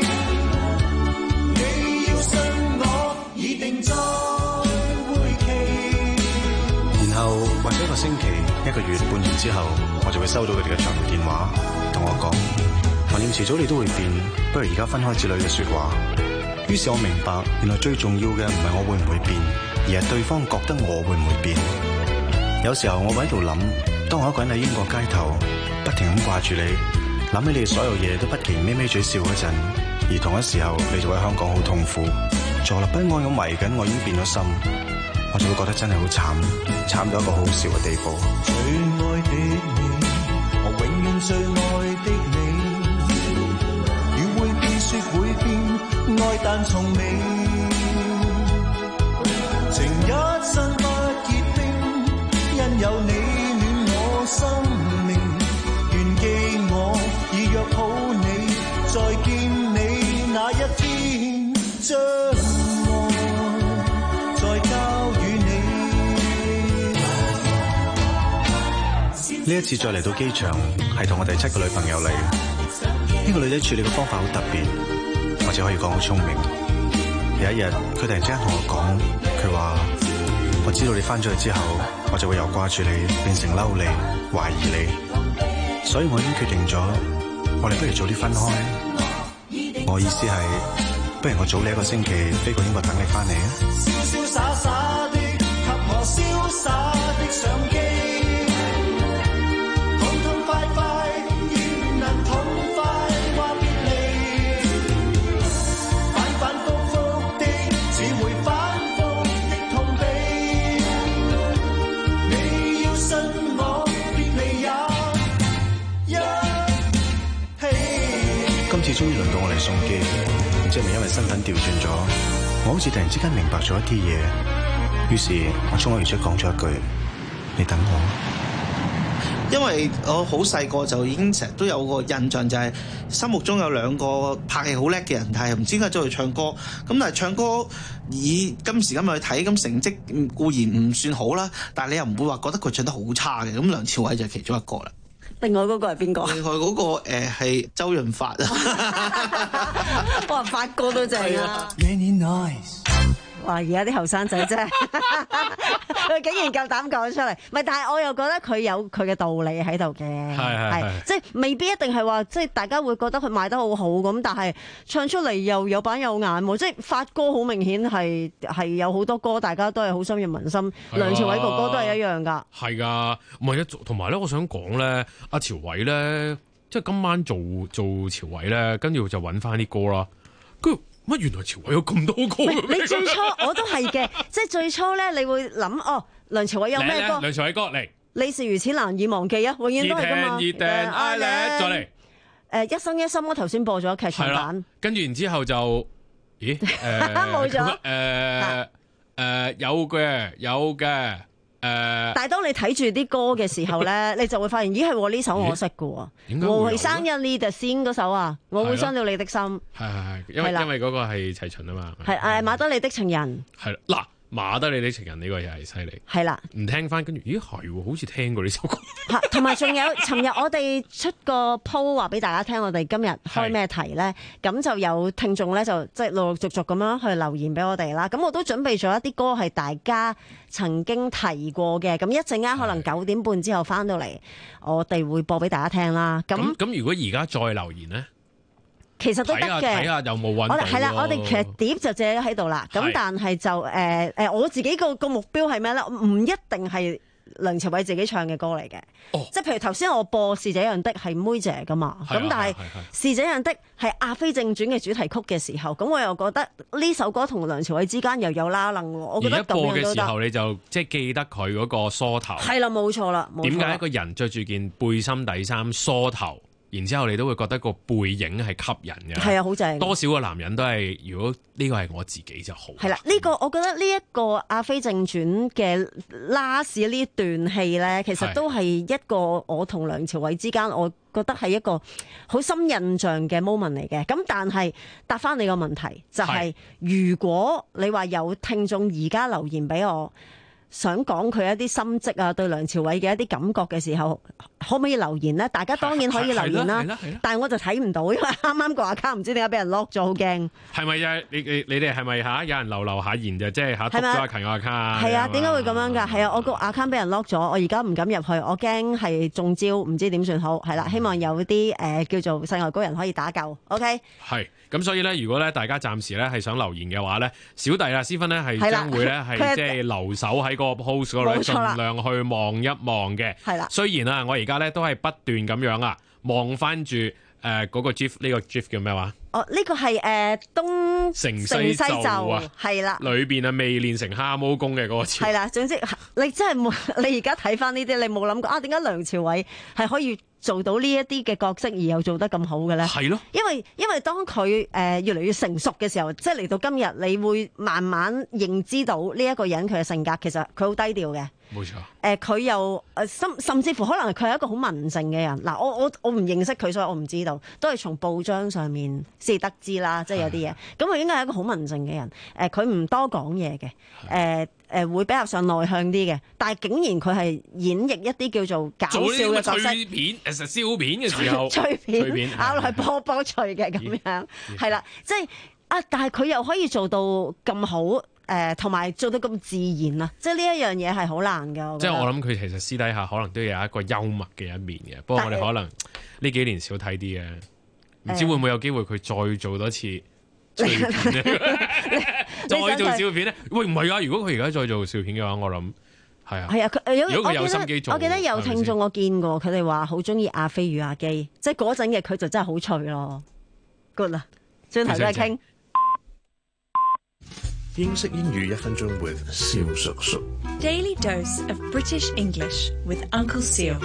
你要信我已定在會期。 然後或者一個星期、一個月、半年之後，我就會收到佢哋嘅長途電話，同我講，橫掂遲早你都會變，不如而家分開之類嘅說話。於是我明白，原來最重要嘅唔係我會唔會變，而係對方覺得我會唔會變。有時候我會喺度諗，當我一個人喺英國街頭，不停咁掛住你，諗起你哋所有嘢都不期咪咪嘴笑嗰陣，而同一時候你就喺香港好痛苦，坐立不安咁懷疑緊我已經變咗心，我就會覺得真係好慘，慘到一個好笑嘅地步。 最愛的你，我永遠最愛的你，如會變說會變，愛但從未，情一生不結冰，因有你暖我生命，願記我已約好你，再見你那一天，將愛再交予你。 呢一次再嚟到機場，係同我第七個女朋友嚟。呢個女仔處理嘅方法好特別，或者可以講好聰明。有一日，佢突然之間同我講，佢話我知道你翻咗去之後，我就會由掛住你變成嬲你、懷疑你，所以我已經決定咗，我哋不如早啲分開。我意思係，不如我早你一個星期飛過英國等你翻嚟啊！ 瀟瀟灑灑的給我瀟灑的相機，痛痛快快願能痛快話別離，反反覆覆的只會反覆的痛悲，你要信我別離也一起。 今次終於輪到我嚟送機，唔知係咪因為身份調轉咗，我好似突然之間明白咗一啲嘢，於是我衝我而出講咗一句：你等我。 因為我好細個就已經成日都有個印象，就係心目中有兩個拍戲好叻嘅人，但係唔知點解走去唱歌。咁但係唱歌以今時今日去睇，咁成績固然唔算好啦，但係你又唔會話覺得佢唱得好差嘅。咁梁朝偉就係其中一個啦。 另外嗰個係邊個？ 另外嗰、嗰個誒係、呃、周潤發啊！ 哇，發哥都正啊！哇！而家啲後生仔真係，佢竟然夠膽講出嚟，唔係，但係我又覺得佢有佢嘅道理喺度嘅， 係係係， 即係未必一定係話，即係大家會覺得佢賣得好好咁，但係唱出嚟又有板有眼喎，即係發哥好明顯係係有好多歌，大家都係好深入民心，梁朝偉哥哥都係一樣㗎， 係㗎，唔係啊，同埋咧，我想講咧，阿朝偉咧，即係今晚做做朝偉咧，跟住就揾翻啲歌啦，跟住。乜原來朝偉有咁多歌？ 你最初我都係嘅，即係最初咧，你會諗哦，梁朝偉有咩歌？ 梁朝偉歌嚟， 你是如此難以忘記啊，永遠都係㗎嘛。 熱定愛咧，再嚟。 誒，一生一心我頭先播咗劇場版， 跟住然之後就，咦？誒， 冇咗。 誒誒，有嘅，有嘅。誒， 但係當你睇住啲歌嘅時候咧，你就會發現，咦係呢首我識嘅喎，我係生日你就先嗰首啊，我會傷到你的心， 係係係，因為因為嗰個係齊秦啊嘛， 係誒馬德里的情人， 係啦，嗱馬德里的情人呢個又係犀利， 係啦， 唔聽翻跟住，咦係喎，好似聽過呢首歌。 嚇，同埋仲有，尋日我哋出個 po 話俾大家聽，我哋今日開咩題咧？咁就有聽眾咧，就即係陸陸續續咁樣去留言俾我哋啦。咁我都準備咗一啲歌係大家曾經提過嘅。咁一陣間可能九點半之後翻到嚟，我哋會播俾大家聽啦。咁咁如果而家再留言咧？ 其實都得嘅， 睇下有冇揾到。 我哋係啦，我哋其實碟就借咗喺度啦。咁但係就誒誒、呃，我自己個個目標係咩咧？唔一定係梁朝偉自己唱嘅歌嚟嘅。哦，即係譬如頭先我播《是這樣的》係妹姐噶嘛。咁、啊、但係《是這樣的》係《阿飛正傳》嘅主題曲嘅時候，咁我又覺得呢首歌同梁朝偉之間又有拉楞喎。我覺得咁樣都得。而一播嘅時候，你就即係記得佢嗰個梳頭。係啦，冇錯啦。點解一個人着住件背心底衫梳頭？然之後你都會覺得個背影係吸引嘅，係啊，好正。多少個男人都係，如果呢個係我自己就好。係啦，呢、呢個我覺得呢一個《阿飛正傳》嘅 last 呢段戲咧，其實都係一個我同梁朝偉之間，我覺得係一個好深印象嘅 moment 嚟嘅。咁但係答翻你個問題，就係、是、如果你話有聽眾而家留言俾我，想講佢一啲心跡啊，對梁朝偉嘅一啲感覺嘅時候，可唔可以留言呢？大家當然可以留言啦，但係我就睇唔到，因為啱啱個 account 唔知點解俾人 lock 咗，好驚。係咪啊？你你你哋係咪嚇有人留留下言就即係嚇篤咗阿勤個 account？係啊，點解會咁樣㗎？係啊，我個 account 俾人 lock 咗，我而家唔敢入去，我驚係中招，唔知點算好。係啦，希望有啲誒、呃、叫做世外高人可以打救。OK。係。咁所以咧，如果咧大家暫時咧係想留言嘅話咧，小弟啊，思芬咧係將會咧係即係留守喺個 post 嗰度，盡量去望一望嘅。係啦，雖然啊，我而家咧都係不斷咁樣啊，望翻住誒嗰個 gif， 呢個 gif 叫咩話？哦，呢、呢個係誒、呃、東成西就啊，係啦，裏邊啊未練成蛤蟆功嘅嗰個詞。係啦，總之你真係冇，你而家睇翻呢啲，你冇諗過啊？點解梁朝偉係可以做到呢一啲嘅角色而又做得咁好嘅咧？係咯，因為因為當佢誒、呃、越嚟越成熟嘅時候，即係嚟到今日，你會慢慢認知到呢一個人佢嘅性格，其實佢好低調嘅。冇錯。誒、呃，佢又誒甚甚至乎可能佢係一個好文靜嘅人。嗱，我我我唔認識佢，所以我唔知道，都係從報章上面先得知啦。即係有啲嘢，咁佢應該係一個好文靜嘅人。誒、呃，佢唔多講嘢嘅。誒、呃。誒會比較上內向啲嘅，但係竟然佢係演繹一啲叫做搞笑嘅角色，做啲片誒笑片嘅時候，脆片咬落去波波脆嘅咁樣，係啦，即係啊！但係佢又可以做到咁好，誒同埋做到咁自然啊！即係呢一樣嘢係好難㗎。即係我諗佢其實私底下可能都有一個幽默嘅一面嘅，不過我哋可能呢幾年少睇啲嘅，唔知會唔會有機會佢再做多次。脆片再做笑片咧？喂，唔係啊！如果佢而家再做笑片嘅話，我諗係啊。係啊，佢如果佢有心機做，我記得有聽眾我見過，佢哋話好中意阿飛與阿基，即係嗰陣嘅佢就真係好脆咯。Good 啦，轉頭再傾。 英式英語一分鐘 with 蕭叔叔。 Daily dose of British English with Uncle Seal。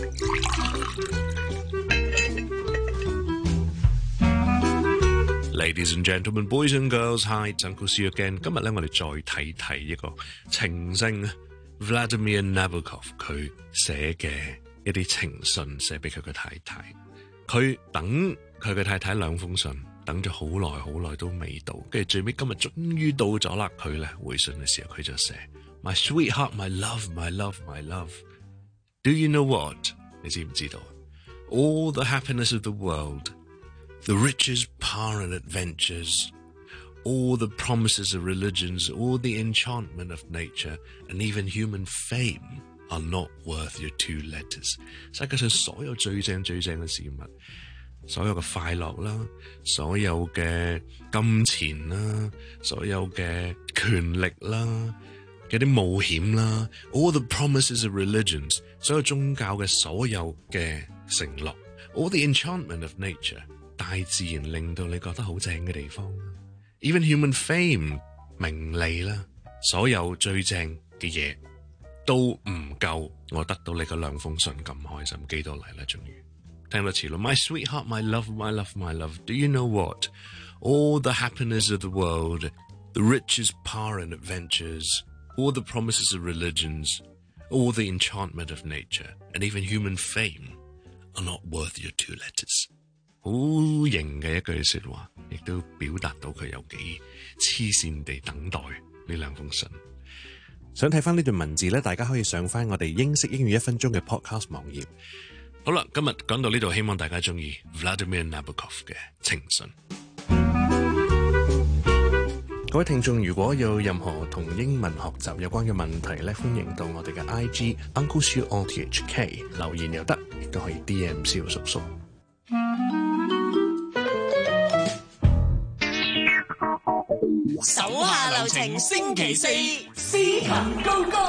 Ladies and gentlemen, boys and girls, hi, it's Uncle Seal again。今日咧，我哋再睇睇一個情聖 Vladimir Nabokov 佢寫嘅一啲情信，寫俾佢嘅太太。佢等佢嘅太太兩封信，等咗好耐好耐都未到，跟住最尾今日終於到咗啦。佢咧回信嘅時候，佢就寫 My sweetheart, my love, my love, my love. Do you know what？ 你知唔知道 ？All the happiness of the world.The riches, power and adventures, all the promises of religions, all the enchantment of nature, and even human fame are not worth your two letters. 世界上所有最正最正嘅事物，所有嘅快樂啦，所有嘅金錢啦，所有嘅權力啦，嘅啲冒險啦 ，all the promises of religions， 所有宗教嘅所有嘅承諾 ，all the enchantment of nature。大自然令到你覺得好正嘅地方 ，even human fame 名利啦，所有最正嘅嘢都唔夠我得到你嗰兩封信咁開心，寄到嚟啦，終於聽到詞咯 ，My sweetheart, my love, my love, my love. Do you know what? All the happiness of the world, the riches, power and adventures, all the promises of religions, all the enchantment of nature, and even human fame are not worth your two letters.好型嘅一句說話，亦都表達到佢有幾黐線地等待呢兩封信。 想睇翻呢段文字咧，大家可以上翻我哋英式英語一分鐘嘅 podcast 網頁。好啦，今日講到呢度，希望大家中意 Vladimir Nabokov 嘅情信。各位聽眾，如果有任何同英文學習有關嘅問題咧，歡迎到我哋嘅 I G Uncle Siu O T H K 留言又得，亦都可以 D M 蕭叔叔。 手下留情，星期四司琴高歌。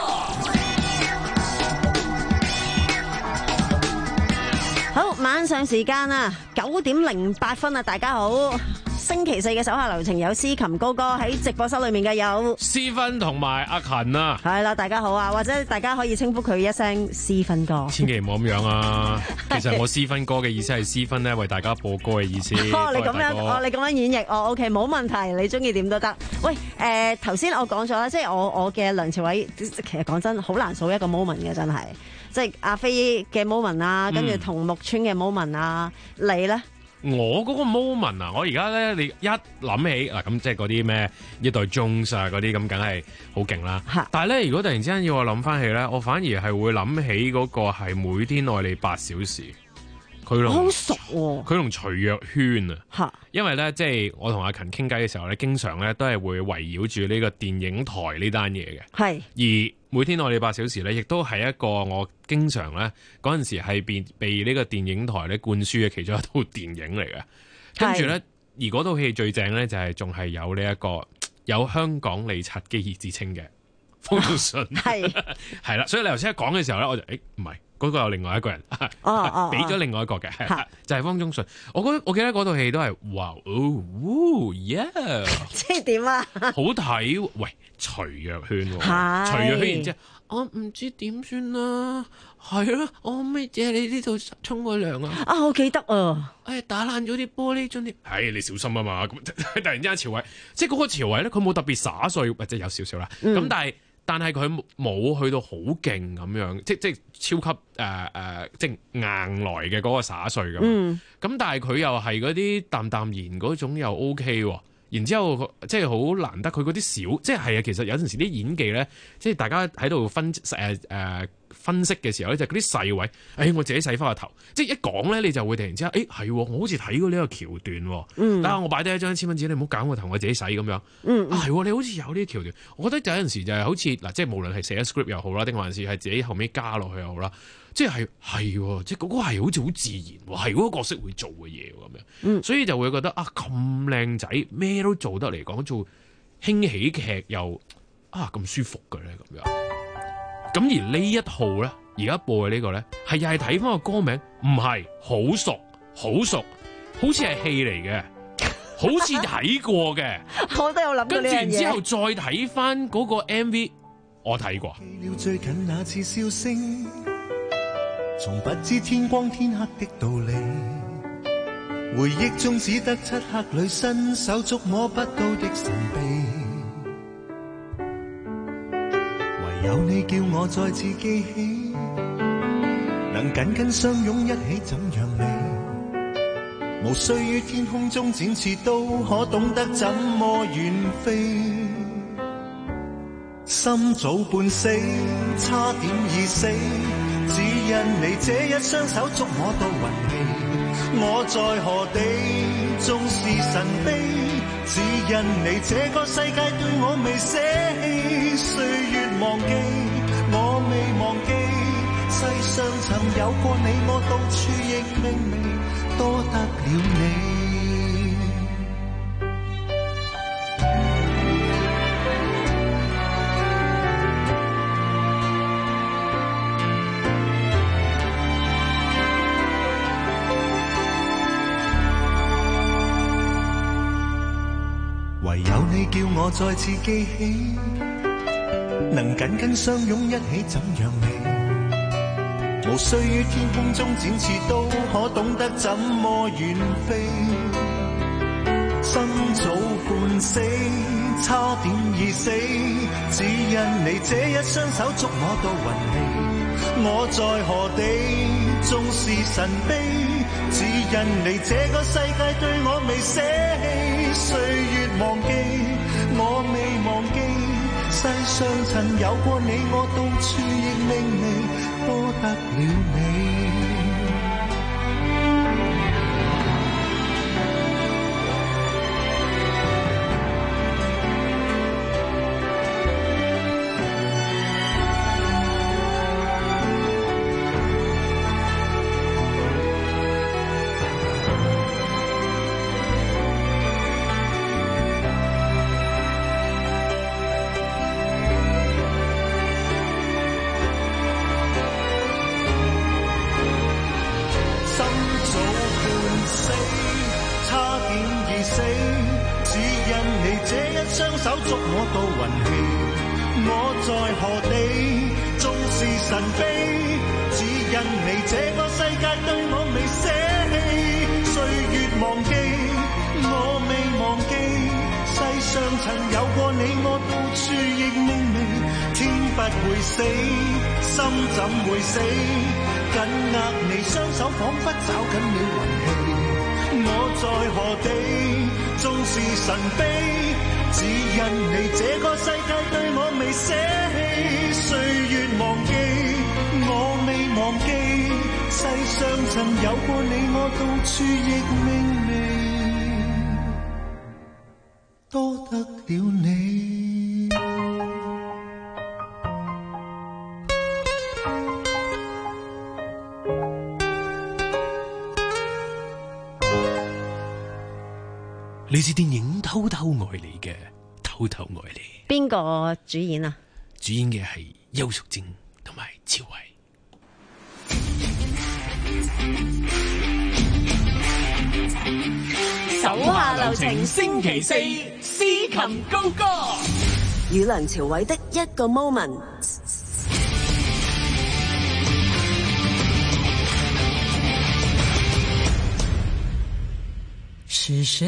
好，晚上時間啊，九點零八分啊，大家好。星期四嘅手下留情有司琴高歌，喺直播室裏面嘅有思芬同埋阿勤啊。 係啦，大家好啊，或者大家可以稱呼佢一聲思芬哥。 千祈唔好咁樣啊！其實我思芬哥嘅意思係思芬咧為大家播歌嘅意思。 哦，你咁樣，哦，你咁樣演繹，哦 ，OK， 冇問題，你中意點都得。喂，誒、呃，頭先我講咗啦，即係我我嘅梁朝偉，其實講真，好難數一個 moment 嘅，真係，即係阿飛嘅 moment 啊，跟住同木村嘅 moment 啊，你咧？ 我嗰個 moment 啊，我而家咧，你一諗起嗱，咁即係嗰啲咩一代 Jones 啊嗰啲咁，梗係好勁啦。但係咧，如果突然之間要我諗翻起咧，我反而係會諗起嗰個係每天愛你八小時。佢同好熟喎， 佢同徐若瑄啊，因為咧即係我同阿勤傾偈嘅時候咧，經常咧都係會圍繞住呢個電影台呢單嘢嘅。係而每天愛你八小時咧，亦都係一個我經常咧嗰陣時係被被呢個電影台咧灌輸嘅其中一套電影嚟嘅。跟住咧，而嗰套戲最正咧就係仲係有呢、這、一個有香港李察基爾之稱嘅方中信。係係啦，所以你頭先一講嘅時候咧，我就誒唔係。嗰個有另外一個人，哦俾咗另外一個嘅，係就係方中信。我覺得我記得嗰套戲都係哇哦，yeah， 即係點啊？ 好睇，喂，徐若瑄，徐若瑄，然之後我唔知點算啦，係咯，我乜嘢你呢度沖個涼啊？ 啊，我記得啊， 誒打爛咗啲玻璃樽啲，係你小心啊嘛！咁突然之間朝偉，即係嗰個朝偉咧，佢冇特別灑碎，或者有少少啦，咁、嗯、但係。但係佢冇去到好勁咁樣，即即超級誒誒、呃，即硬來嘅嗰個灑碎咁。咁、嗯、但係佢又係嗰啲淡淡然嗰種又 OK 喎。然之後即係好難得，佢嗰啲小即係係啊。其實有陣時啲演技咧，即係大家喺度分誒誒、呃、分析嘅時候咧，就嗰啲細位，誒、哎、我自己洗翻個頭，即係一講咧，你就會突然之間，誒、哎、係，我好似睇過呢個橋段，嗯，但係我擺低一張一千蚊紙，你唔好搞我頭，我自己洗咁樣，嗯，係、啊，你好似有呢啲橋段，我覺得有陣時就係好似嗱，即係無論係寫 script 又好啦，定還是係自己後尾加落去又好啦。即係係，即係嗰個係好似好自然，係嗰個角色會做嘅嘢咁樣，嗯，所以就會覺得啊咁靚仔，咩都做得嚟講，做輕喜劇又啊咁舒服嘅咧咁樣。咁而呢一套咧，而家播嘅呢個咧，係又係睇翻個歌名，唔係好熟，好熟，好似係戲嚟嘅，好似睇過嘅。 我都有諗到呢樣嘢。跟住然之後再睇翻嗰個 M V， 我睇過。 最近那次笑聲，從不知天光天黑的道理，回憶中只得漆黑裏伸手觸摸不到的神秘，唯有你叫我再次記起，能緊緊相擁一起怎樣美，無需於天空中展翅都可懂得怎麼遠飛，心早半死，差點已死，只因你這一雙手觸摸到運氣，我在何地縱是神秘，只因你這個世界對我未捨棄，歲月忘記我未忘記，世上曾有過你，我到處亦明明多得了你。唯有你叫我再次記起，能緊緊相擁一起怎樣美，無需於天空中展翅都可懂得怎麼遠飛，心早半死，差點已死，只因你這一雙手觸摸到運氣，我在何地縱是神秘，只因你這個世界對我未捨棄，歲月忘記我未忘記，世世上曾有過你，我到處亦明媚，多得了你。 嚟自電影《偷偷愛你》嘅《偷偷愛你》， 邊個主演啊？ 主演嘅係邱淑貞同埋趙薇。 手下留情，星期四司琴高歌， 與梁朝偉的一個 moment。 是誰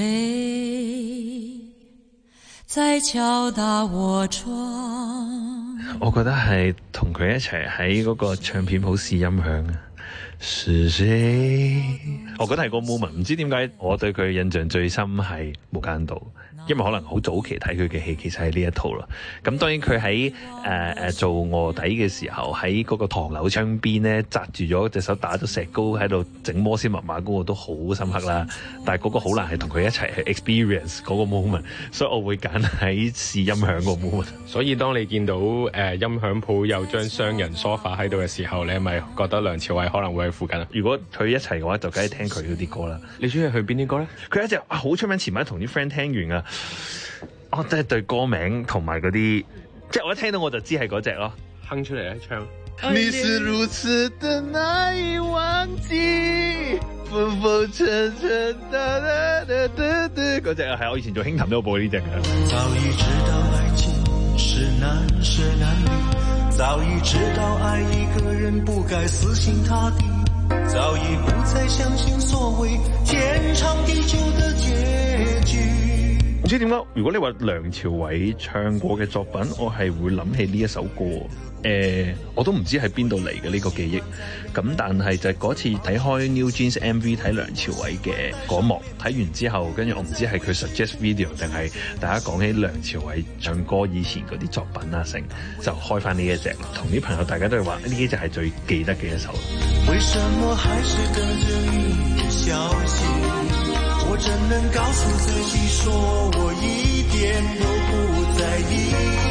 在敲打我窗？ 我覺得係同佢一齊喺嗰個唱片鋪試音響啊！是誰？我覺得係個 moment，唔知點解我對佢印象最深係《無間道》，因為可能好早期睇佢嘅戲，其實係呢一套啦。咁當然佢喺誒誒做臥底嘅時候，喺嗰個唐樓窗邊咧，紮住咗隻手打咗石膏喺度整摩斯密碼嗰個都好深刻啦。但係嗰個好難係同佢一齊去 experience 嗰個 moment，所以我會揀喺試音響個 moment。 所以當你見到誒、呃、音響鋪有張雙人 sofa 喺度嘅時候，你係咪覺得梁朝偉可能會喺附近啊？ 如果佢一齊嘅話，就梗係聽佢嗰啲歌啦。 你中意去邊啲歌咧？ 佢有一隻啊好出名，前晚同啲 friend 聽完啊，我真係對歌名同埋嗰啲，即係我一聽到我就知係嗰隻咯， 哼出嚟一唱。 你是如此的難以忘記，浮浮沉沉的的的的的嗰隻啊，係我以前做輕談都有播呢隻嘅。 早已知道愛情是難捨難離，早已知道愛一個人不該死心塌地，早已不再相信所謂天長地久的結局。 唔知點解，如果你話梁朝偉唱過嘅作品，我係會諗起呢一首歌。誒、呃，我都唔知喺邊度嚟嘅呢個記憶。咁但係就係嗰次睇開 New Jeans M V 睇梁朝偉嘅嗰幕，睇完之後，跟住我唔知係佢 suggest video 定係大家講起梁朝偉唱歌以前嗰啲作品啊，成就開翻呢一隻，同啲朋友大家都係話呢一隻係最記得嘅一首。 為什麼還是等着你消息？我怎能告訴自己說我一點都不在意？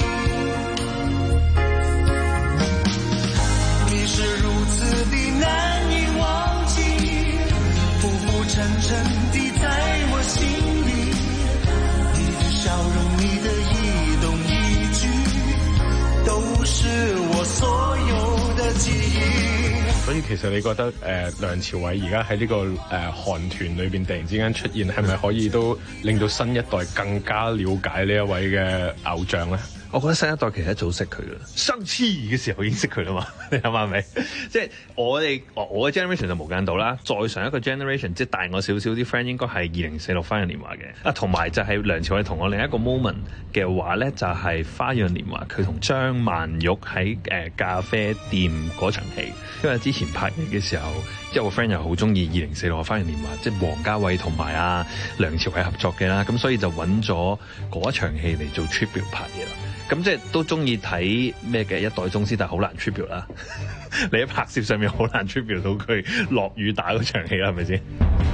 你是如此的難以忘記，浮浮沉沉地在我心裡，你的笑容，你的一動一舉，都是我所有的記憶。 所以其實你覺得誒、呃、梁朝偉而家喺呢個誒、呃、韓團裏邊突然之間出現，係咪可以都令到新一代更加了解呢一位嘅偶像咧？ 我覺得新一代其實一早識佢噶啦，生痴嘅時候已經識佢啦嘛，你諗下係咪？即係我哋我嘅 generation 就無間道啦，再上一個 generation 即係大我少少啲 friend 應該係二零四六花樣年華嘅啊，同埋就係梁朝偉同我另一個 moment 嘅話咧，就係、是、花樣年華佢同張曼玉喺誒、呃、咖啡店嗰場戲，因為之前拍嘢嘅時候，即係我 friend 又好中意二零四六花樣年華，即係王家衛同埋啊梁朝偉合作嘅啦，咁所以就揾咗嗰一場戲嚟做 tribute 拍嘢啦。 咁即係都中意睇咩嘅一代宗師，但係好難 tribute 啦。你喺拍攝上面好難 tribute 到佢落雨打嗰場戲啦，係咪先？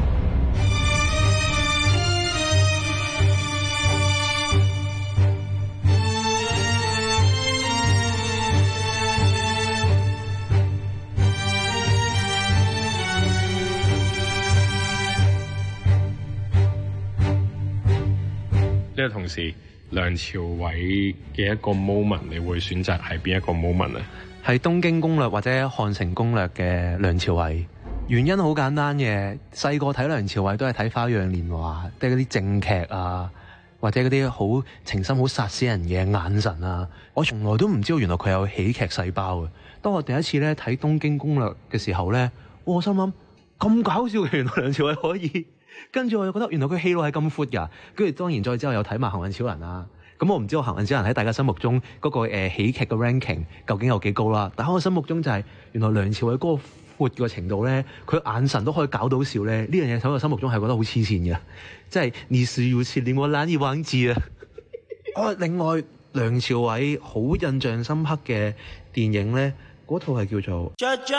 呢個同時，梁朝偉嘅一個 moment，你會選擇係邊一個 moment 啊？ 係《東京攻略》或者《漢城攻略》嘅梁朝偉。原因好簡單嘅，細個睇梁朝偉都係睇《花樣年華》，即係嗰啲正劇啊，或者嗰啲好情深、好殺死人嘅眼神啊。我從來都唔知道原來佢有喜劇細胞嘅。當我第一次咧睇《東京攻略》嘅時候咧，我心諗咁搞笑嘅，原來梁朝偉可以。跟住我又覺得原來佢戲路係咁闊㗎，跟住當然再之後有睇埋《行運超人》啦。咁我唔知道《行運超人》喺大家心目中嗰、那個、呃、喜劇嘅 ranking 究竟有幾高啦。但喺我心目中就係、是、原來梁朝偉嗰個闊嘅程度咧，佢眼神都可以搞到笑咧。呢樣嘢喺我心目中係覺得好黐線嘅，即係你是如此令我難以忘記啊！哦，另外梁朝偉好印象深刻嘅電影咧，嗰套係叫做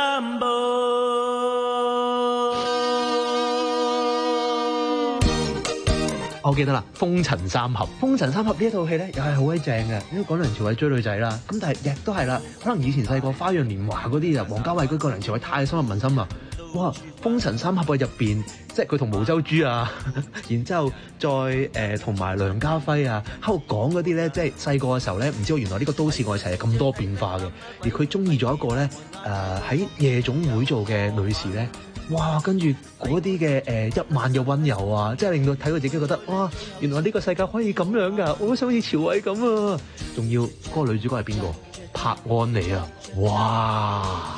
我記得啦，《風塵三俠》。《風塵三俠》呢一套戲咧，又係好鬼正嘅，因為講梁朝偉追女仔啦。咁但係亦都係啦，可能以前細個《花樣年華》嗰啲啊，王家衛嗰個梁朝偉太深入民心啦。哇，《風塵三俠》入邊，即係佢同毛周珠啊，然之後再誒同埋梁家輝啊，喺度講嗰啲咧，即係細個嘅時候咧，唔知道原來呢個都市愛情係咁多變化嘅。而佢中意咗一個咧，誒喺夜總會做嘅女士咧。哇！跟住嗰啲嘅誒一晚嘅溫柔啊，即係令到睇到自己覺得哇！原來呢個世界可以咁樣㗎，我都想好似朝偉咁啊！仲要嗰個女主角係邊個？柏安妮啊！哇！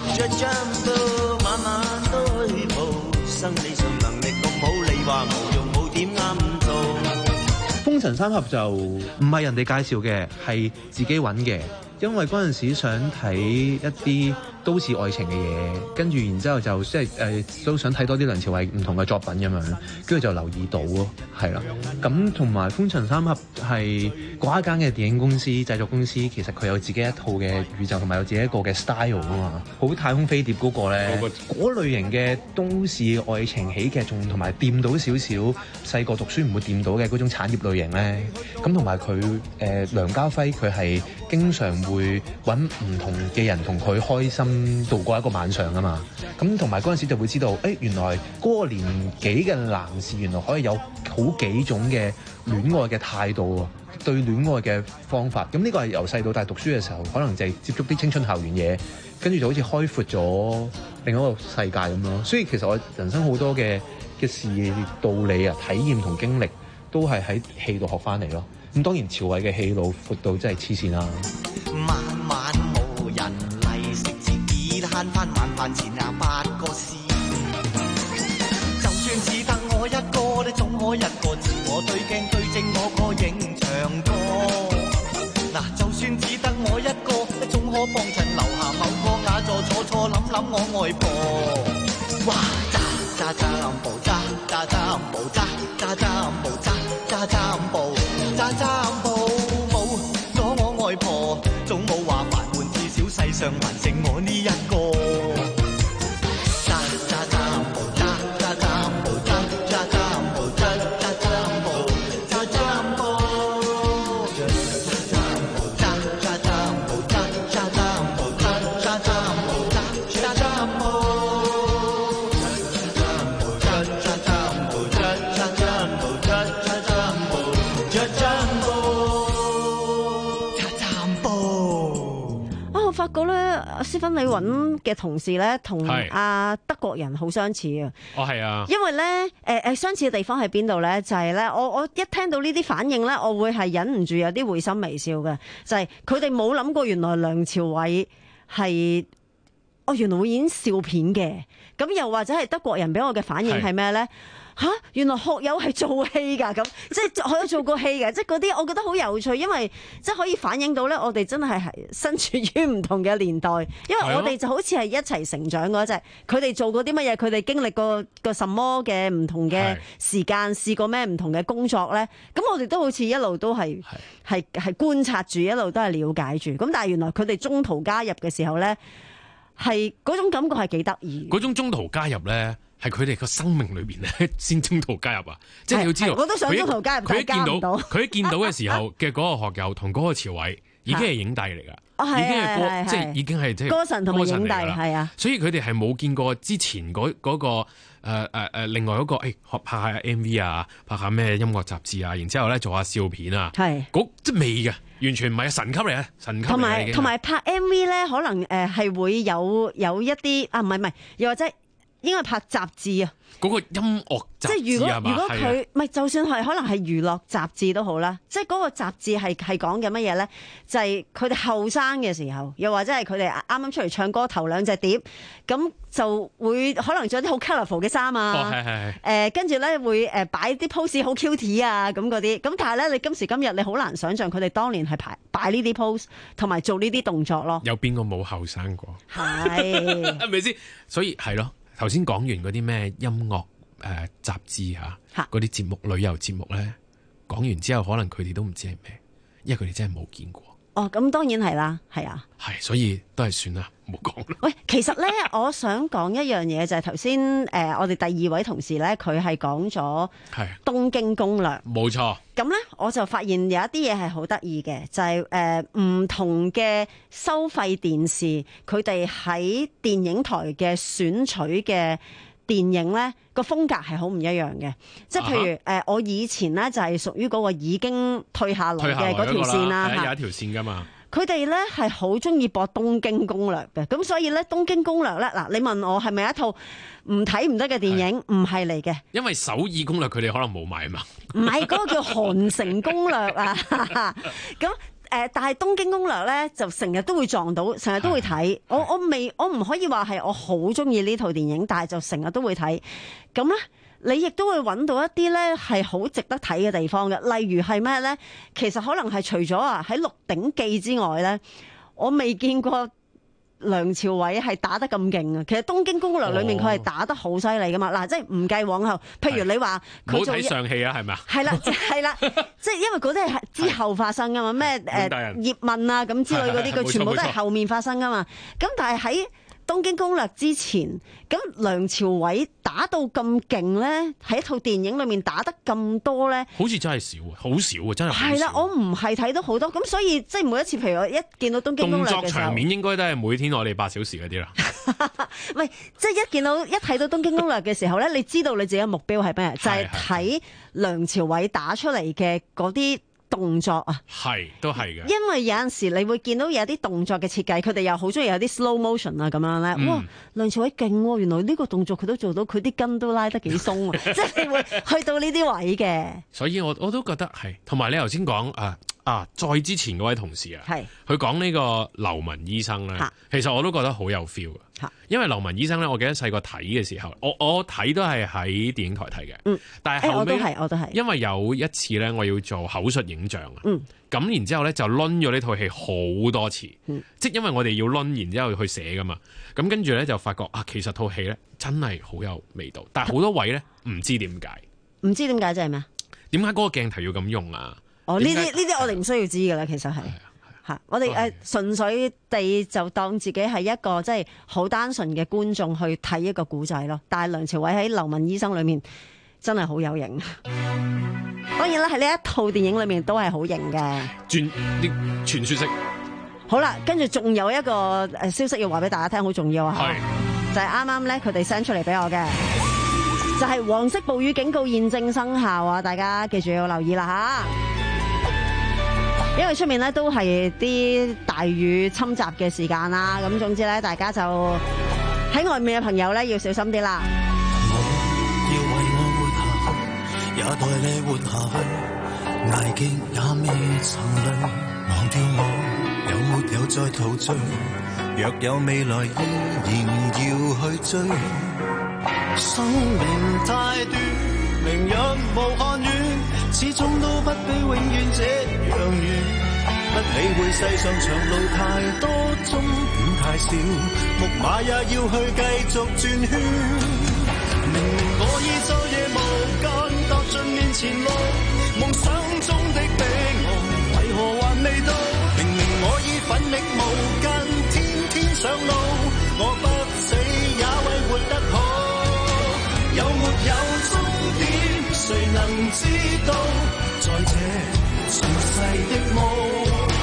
風塵三俠就唔係人哋介紹嘅，係自己揾嘅，因為嗰陣時想睇一啲都市愛情嘅嘢，跟住然之後就即係誒都想睇多啲梁朝偉唔同嘅作品咁樣，跟住就留意到咯，係啦。咁同埋《風塵三俠》係嗰一間嘅電影公司製作公司，其實佢有自己一套嘅宇宙，同埋有自己一個嘅 style 啊嘛。好太空飛碟嗰個咧，嗰類型嘅都市愛情喜劇，仲同埋掂到少少細個讀書唔會掂到嘅嗰種產業類型咧。咁同埋佢誒梁家輝佢係經常會揾唔同嘅人同佢開心度過一個晚上啊嘛，咁同埋嗰陣時就會知道，誒、欸、原來嗰個年紀嘅男士原來可以有好幾種嘅戀愛嘅態度喎，對戀愛嘅方法，咁呢個係由細到大讀書嘅時候，可能就係接觸啲青春校園嘢，跟住就好似開闊咗另一個世界咁咯。所以其實我人生好多嘅嘅事道理啊、體驗同經歷，都係喺戲度學翻嚟咯。咁當然朝偉嘅戲路闊到真係黐線啦。 晚晚無人嚟食自己慳翻晚飯錢啊八個先，就算只得我一個，你總可一個自我對鏡對正我個影像歌。嗱，就算只得我一個，你總可幫襯樓下某個雅座坐坐諗諗我外婆。哇！揸揸揸步揸揸揸步揸揸揸步揸揸揸步揸揸步冇咗我外婆，總冇話煩悶，至少世上還剩我呢一個。揸揸揸步揸揸揸步揸揸揸步揸揸揸步揸揸步揸揸步揸揸揸步揸揸揸步揸揸揸步揸揸揸步。 發覺咧，阿施芬你揾嘅同事咧，同阿德國人好相似啊！ 哦，係啊， 因為咧，誒、呃、誒，相似嘅地方喺邊度咧？就係、是、咧，我我一聽到呢啲反應咧，我會係忍唔住有啲會心微笑嘅，就係佢哋冇諗過原來梁朝偉係。哦，原來會演笑片嘅， 咁又或者係德國人俾我嘅反應係咩咧？吓，原來學友係做戲㗎，咁即係學友做過戲嘅，即係嗰啲我覺得好有趣，因為即係可以反映到咧，我哋真係係身處於唔同嘅年代，因為我哋就好似係一齊成長嗰隻，佢哋做過啲乜嘢，佢哋經歷過個什麼嘅唔同嘅時間，試過咩唔同嘅工作咧，咁我哋都好似一路都係係係觀察住，一路都係了解住，咁但係原來佢哋中途加入嘅時候咧，係嗰種感覺係幾得意， 嗰種中途加入咧。係佢哋個生命裏邊咧，先中途加入啊！即係你要知道， 我都想中途加入， 佢一見到佢一見到嘅時候嘅嗰個學友同嗰個朝偉已經係影帝嚟噶，已經係歌，即係已經係即係歌神同埋影帝，係啊！ 所以佢哋係冇見過之前嗰嗰個誒誒誒另外嗰個誒學拍下 M V 啊，拍下咩音樂雜誌啊，然之後咧做下笑片啊，係嗰即係未嘅，完全唔係神級嚟啊！神級嚟嘅。同埋同埋拍 M V 咧，可能誒係會有有一啲啊，唔係唔係，又或者。應該拍雜誌啊！ 嗰個音樂雜誌， 即係如果係嘛？ 如果佢唔係，就算係可能係娛樂雜誌都好啦。即係嗰個雜誌係係講緊乜嘢咧？就係佢哋後生嘅時候，又或者係佢哋啱啱出嚟唱歌頭兩隻碟，咁就會可能着啲好 colourful 嘅衫啊。 哦，係係係。 誒，跟住咧會誒擺啲 pose 好 cute 啊，咁嗰啲。咁但係咧，你今時今日你好難想像佢哋當年係排擺呢啲 pose 同埋做呢啲動作咯。 有邊個冇後生過？ 係係咪先？所以係咯。頭先講完嗰啲咩音樂誒、呃、雜誌嚇，嗰啲節目旅遊節目咧，講完之後可能佢哋都唔知係咩，因為佢哋真係冇見過。 哦，咁當然係啦，係啊， 係，所以都係算啦，唔好講啦。 喂，其實咧，我想講一樣嘢就係頭先誒，我哋第二位同事咧，佢係講咗東京攻略， 冇錯。 咁咧，我就發現有一啲嘢係好得意嘅，就係誒唔同嘅收費電視，佢哋喺電影台嘅選取嘅電影咧，個風格係好唔一樣嘅。即係譬如誒、uh huh. 呃，我以前咧就係屬於嗰個已經退下來嘅嗰條線啦， 有一條線噶嘛。 佢哋咧係好中意播《東京攻略》嘅，咁所以咧《東京攻略》咧，嗱，你問我係咪一套唔睇唔得嘅電影？唔係嚟嘅， 因為首爾攻略佢哋可能冇買啊嘛。 唔係嗰個叫韓城攻略啊，咁。誒，但係東京攻略咧，就成日都會撞到，成日都會睇。我我未，我唔可以話係我好中意呢套電影，但係就成日都會睇。咁咧，你亦都會揾到一啲咧係好值得睇嘅地方嘅。例如係咩咧？其實可能係除咗啊喺《鹿鼎記》之外咧，我未見過梁朝偉係打得咁勁啊！其實《東京攻略》裏面佢係打得好犀利噶嘛。嗱、哦，即係唔計往後，譬如你話佢做唔好睇上戲啊，係咪啊？ 係啦，係啦，即係因為嗰啲係之後發生噶嘛，咩誒葉問啊咁之類嗰啲，佢全部都係後面發生噶嘛。咁但係喺東京攻略之前，咁梁朝偉打到咁勁咧，喺一套電影裏面打得咁多咧， 好似真係少，好少啊，真係好少。 係啦，我唔係睇到好多，咁所以即係每一次，譬如我一見到東京攻略嘅時候， 動作場面應該都係每天我哋八小時嗰啲啦。 唔係，即係一見到一睇到東京攻略嘅時候咧，你知道你自己嘅目標係咩？就係睇梁朝偉打出嚟嘅嗰啲動作啊， 係都係嘅。 因為有陣時你會見到有啲動作嘅設計，佢哋又好中意有啲 slow motion 啊咁樣咧。嗯、哇，梁朝偉勁喎！原來呢個動作佢都做到，佢啲筋都拉得幾鬆啊！即係會去到呢啲位嘅。 所以我我都覺得係，同埋你頭先講啊啊，再之前嗰位同事啊，係佢講呢個劉文醫生咧，其實我都覺得好有 feel 嘅。因為劉文醫生咧，我記得細個睇嘅時候，我我睇都係喺電影台睇嘅。嗯，但係後尾、欸、我都係，我都係。因為有一次咧，我要做口述影像啊。嗯。咁然之後咧，就攆咗呢套戲好多次。嗯。即係因為我哋要攆，然之後去寫噶嘛。咁跟住咧就發覺啊，其實套戲咧真係好有味道，但係好多位咧唔知點解。唔知點解即係咩？點解嗰個鏡頭要咁用啊？哦，呢啲呢啲我哋唔需要知噶啦，其實係。吓，我哋誒純粹地就當自己係一個即係好單純嘅觀眾去睇一個古仔咯。但係梁朝偉喺劉文醫生裏面真係好有型。當然啦，喺呢一套電影裏面都係好型嘅。轉啲傳說式。好啦，跟住仲有一個誒消息要話俾大家聽，好重要啊！係就係啱啱咧，佢哋 send 出嚟俾我嘅，就係黃色暴雨警告現正生效啊！大家記住要留意啦吓。因為出面咧都係啲大雨侵襲嘅時間啦，咁總之咧，大家就喺外面嘅朋友咧要小心啲啦。我要為我活下去，也代你活下去，捱極也未曾累，忘掉我有沒有再陶醉，若有未來依然要去追。 生命太短，明日無限遠，始終都不比永遠這樣遠。不理會世上長路太多，終點太少，木馬也要去繼續轉圈。明明我已晝夜無間踏盡面前路，夢想中的彼岸為何還未到？明明我已奮力無間，天天上路，我不死也為活得好。有沒有終點，誰能知道？在這塵世的夢。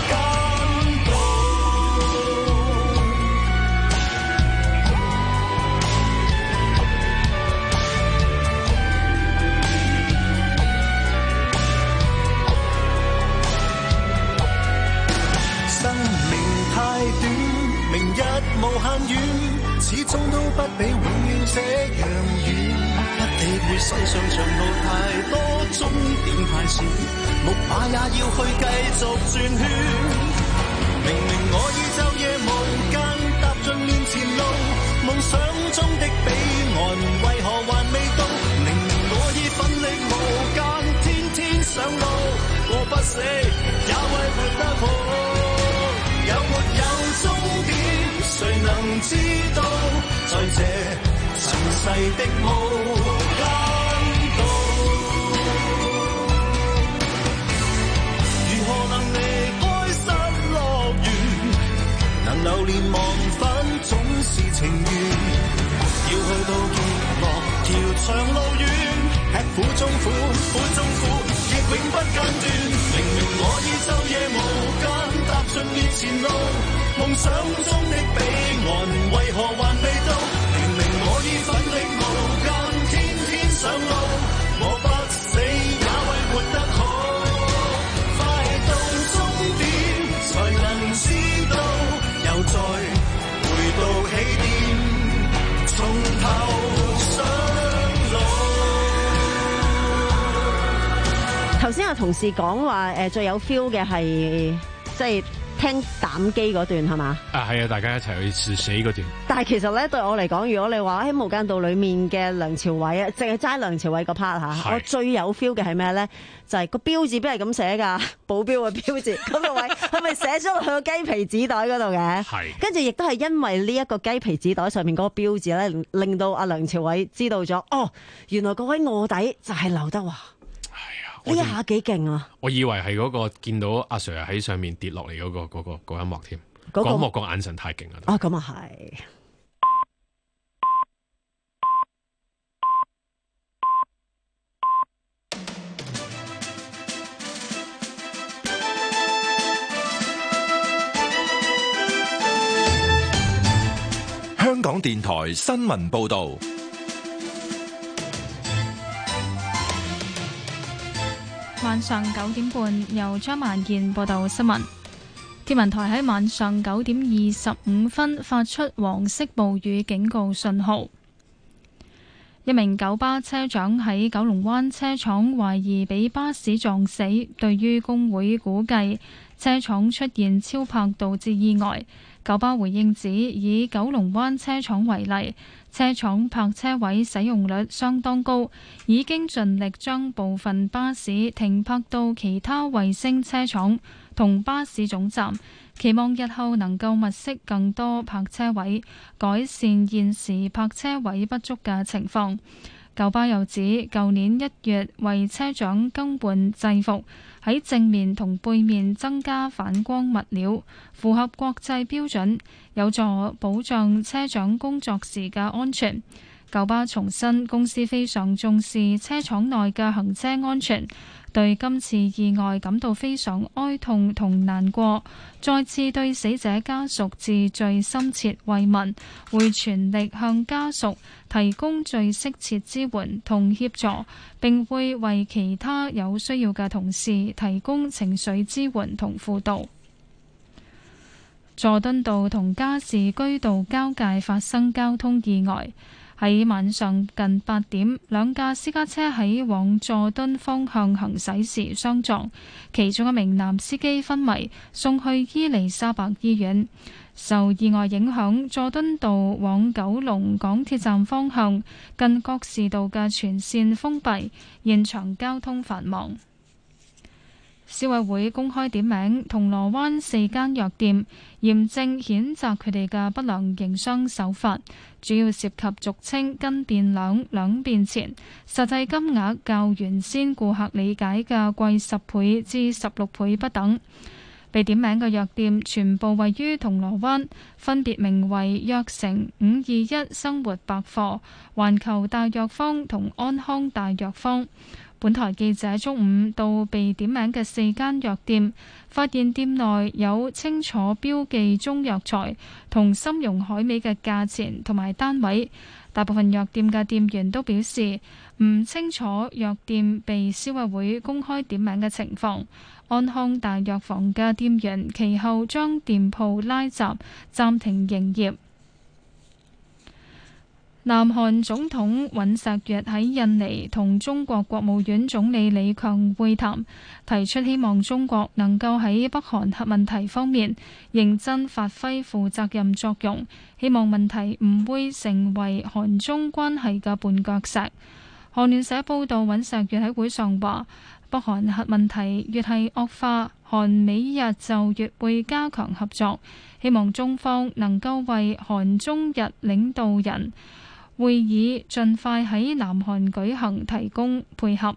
無限遠，始終都不比永遠這樣遠。不理會世上長路太多，終點太少，木馬也要去繼續轉圈。明明我已晝夜無間踏盡面前路，夢想中的彼岸為何還未到？明明我已奮力無間，天天上路，我不死也為活得好。有沒有終點？誰能知道？在這塵世的無間道，如何能離開失樂園？能留戀忘返總是情緣，要去到極樂橋長路遠，吃苦中苦，苦中苦，亦永不間斷。明明我已晝夜無間踏盡面前路，夢想中的彼岸為何還未到？明明我已奮力無間，天天上路，我不死也為活得好。快到終點才能知道，又再回到起點，從頭上路。 頭先有同事講話誒，最有 feel 嘅係即係聽膽機嗰段係嘛？ 啊，係啊！大家一齊去試死嗰段。但係其實咧，對我嚟講，如果你話喺無間道裏面嘅梁朝偉啊，淨係齋梁朝偉個 part 吓，我最有 feel 嘅係咩咧？就係、是、個標誌邊係咁寫㗎，保鏢嘅標誌嗰個位係咪寫咗落去個雞皮紙袋嗰度嘅？係。跟住亦都係因為呢一個雞皮紙袋上面嗰個標誌咧，令到阿梁朝偉知道咗，哦，原來嗰位臥底就係劉德華。呢一下幾勁啊！ 我以為係嗰個見到阿 Sir 喺上面跌落嚟嗰個嗰個嗰一幕添，嗰一幕個眼神太勁啦！ 啊，咁啊係。 香港電台新聞報導。 晚上九點半，由張萬健報道新聞。天文台喺晚上九點二十五分發出黃色暴雨警告信號。一名九巴車長喺九龍灣車廠懷疑被巴士撞死，對於工會估計車廠出現超泊導致意外。九巴回應指，以九龍灣車廠為例，車廠泊車位使用率相當高，已經盡力將部分巴士停泊到其他衛星車廠同巴士總站，期望日後能夠物色更多泊車位，改善現時泊車位不足嘅情況。九巴又指，舊年一月為車長更換制服，喺正面同背面增加反光物料，符合國際標準，有助保障車長工作時嘅安全。九巴重申，公司非常重視車廠內嘅行車安全，對今次意外感到非常哀痛同難過，再次對死者家屬致最深切慰問，會全力向家屬提供最適切支援同協助，並會為其他有需要嘅同事提供情緒支援同輔導。佐敦道同加士居道交界發生交通意外， 喺晚上近八點，兩架私家車喺往佐敦方向行駛時相撞，其中一名男司機昏迷，送去伊利沙伯醫院。受意外影響，佐敦道往九龍港鐵站方向近覺士道嘅全線封閉，現場交通繁忙。消委會公開點名銅鑼灣四間藥店，嚴正譴責佢哋嘅不良營商手法，主要涉及俗稱斤變兩、兩變錢，實際金額較原先顧客理解嘅貴十倍至十六倍不等。被點名嘅藥店全部位於銅鑼灣，分別名為藥城、五二一生活百貨、環球大藥房同安康大藥房。本台記者中午到被點名嘅四間藥店，發現店內有清楚標記中藥材同參茸海味嘅價錢同埋單位。大部分藥店嘅店員都表示唔清楚藥店被消委會公開點名嘅情況。安康大藥房嘅店員其後將店鋪拉閘，暫停營業。南韓總統尹錫悅喺印尼同中國國務院總理李強會談，提出希望中國能夠喺北韓核問題方面認真發揮負責任作用，希望問題唔會成為韓中關係嘅絆腳石。韓聯社報道，尹錫悅喺會上話，北韓核問題越係惡化，韓美日就越會加強合作，希望中方能夠為韓中日領導人會議盡快喺南韓舉行提供配合。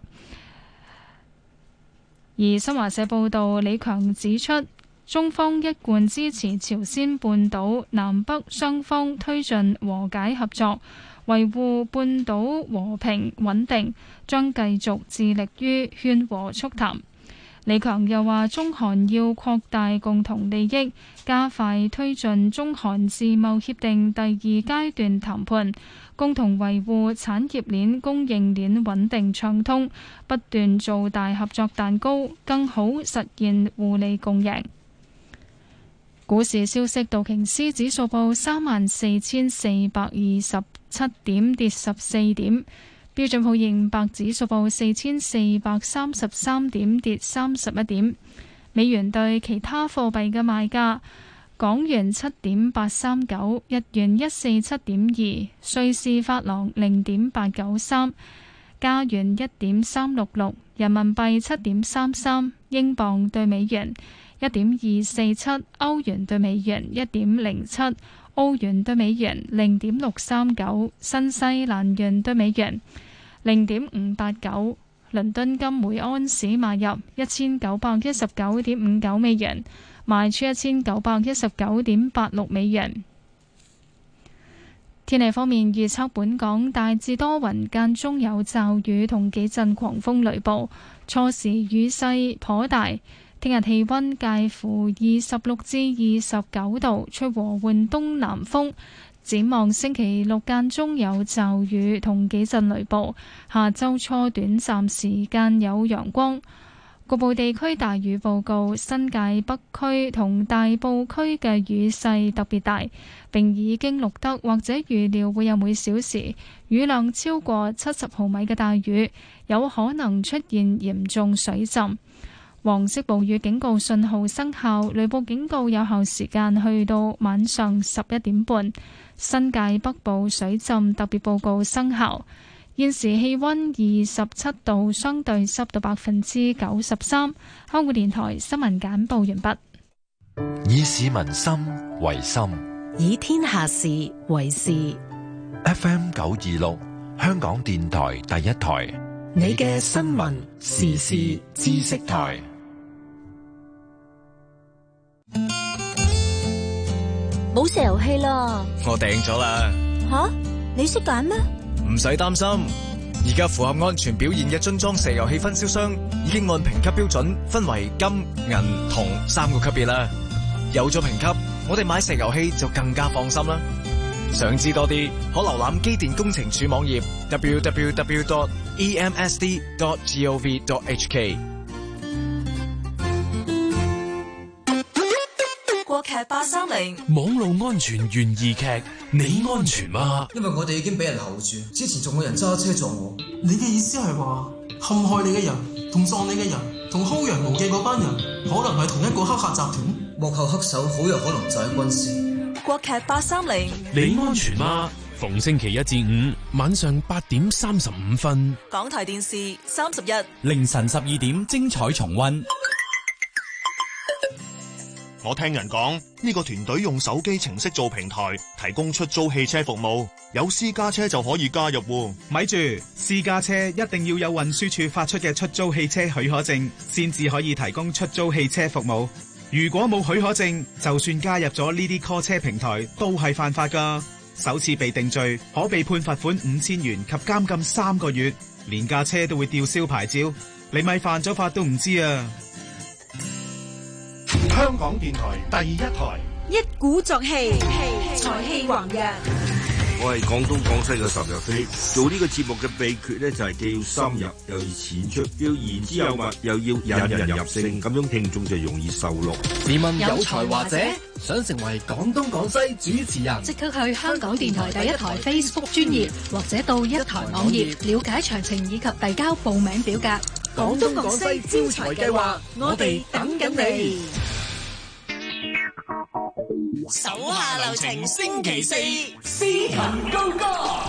而新華社報道，李強指出，中方一貫支持朝鮮半島南北雙方推進和解合作，維護半島和平穩定，將繼續致力於勸和促談。李強又話，中韓要擴大共同利益，加快推進中韓自貿協定第二階段談判，共同維護產業鏈供應鏈穩定暢通，不斷做大合作蛋糕，更好實現互利共贏。股市消息，道瓊斯指數報三萬四千四百二十七點，跌十四點。標準普爾五百指數報四千四百三十三點，跌三十一點。美元對其他貨幣嘅賣價：港元七點八三九，日元一四七點二，瑞士法郎零點八九三，加元一點三六六，人民幣七點三三，英鎊對美元一點二四七，歐元對美元一點零七，澳元對美元零點六三九，新西蘭元對美元零點五八九。倫敦金每安士買入一千九百一十九點五九美元，賣出一千九百一十九點八六美元。天氣方面，預測本港大致多雲，間中有驟雨同幾陣狂風雷暴，初時雨勢頗大。聽日氣溫介乎二十六至二十九度，吹和緩東南風。展望星期六間中有驟雨同幾陣雷暴，下周初短暫時間有陽光，局部地區大雨報告。新界北區同大埔區嘅雨勢特別大，並已經錄得或者預料會有每小時雨量超過七十毫米嘅大雨，有可能出現嚴重水浸。黃色暴雨警告信號生效，雷暴警告有效時間去到晚上十一點半。新界北部水浸特別報告生效。現時氣溫二十七度，相對濕度百分之九十三。香港電台新聞簡報完畢。 以市民心為心， 以天下事為事。 F M 九二六，香港電台第一台， 你嘅新聞時事知識台。 冇石油氣啦！ 我訂咗啦。 吓，你識揀咩？ 唔使擔心，而家符合安全表現嘅樽裝石油氣分銷商已經按評級標準分為金、銀、銅三個級別啦。有咗評級，我哋買石油氣就更加放心啦。想知多啲，可瀏覽機電工程署網頁 double-u double-u double-u dot e m s d dot gov dot h k。 國劇八三零網絡安全懸疑劇，你安全嗎？ 因為我哋已經俾人候住，之前仲有人揸車撞我。你嘅意思係話陷害你嘅人同撞你嘅人同薅羊毛嘅嗰班人，可能係同一個黑客集團？幕後黑手好有可能就係軍師。 國劇八三零， 你安全嗎？逢星期一至五晚上八點三十五分， 港台電視三十一， 凌晨十二點精彩重溫。 我聽人講，呢個團隊用手機程式做平台，提供出租汽車服務，有私家車就可以加入。 咪住，私家車一定要有運輸署發出嘅出租汽車許可證，先至可以提供出租汽車服務。如果冇許可證，就算加入咗呢啲 call 車平台，都係犯法噶。首次被定罪，可被判罰款五千元及監禁三個月，連架車都會吊銷牌照。你咪犯咗法都唔知啊！ 香港電台第一台， 一鼓作氣，才氣橫溢。 我係廣東廣西嘅岑日飛，做呢個節目嘅秘訣咧就係既要深入，又要淺出，要言之有物，又要引人入勝，咁樣聽眾就容易受落。 你問有才華者想成為廣東廣西主持人， 即刻去香港電台第一台 Facebook 專頁，或者到一台網頁了解詳情以及遞交報名表格。 廣東廣西招才計劃，我哋等緊你。 手下留情，星期四司琴高歌。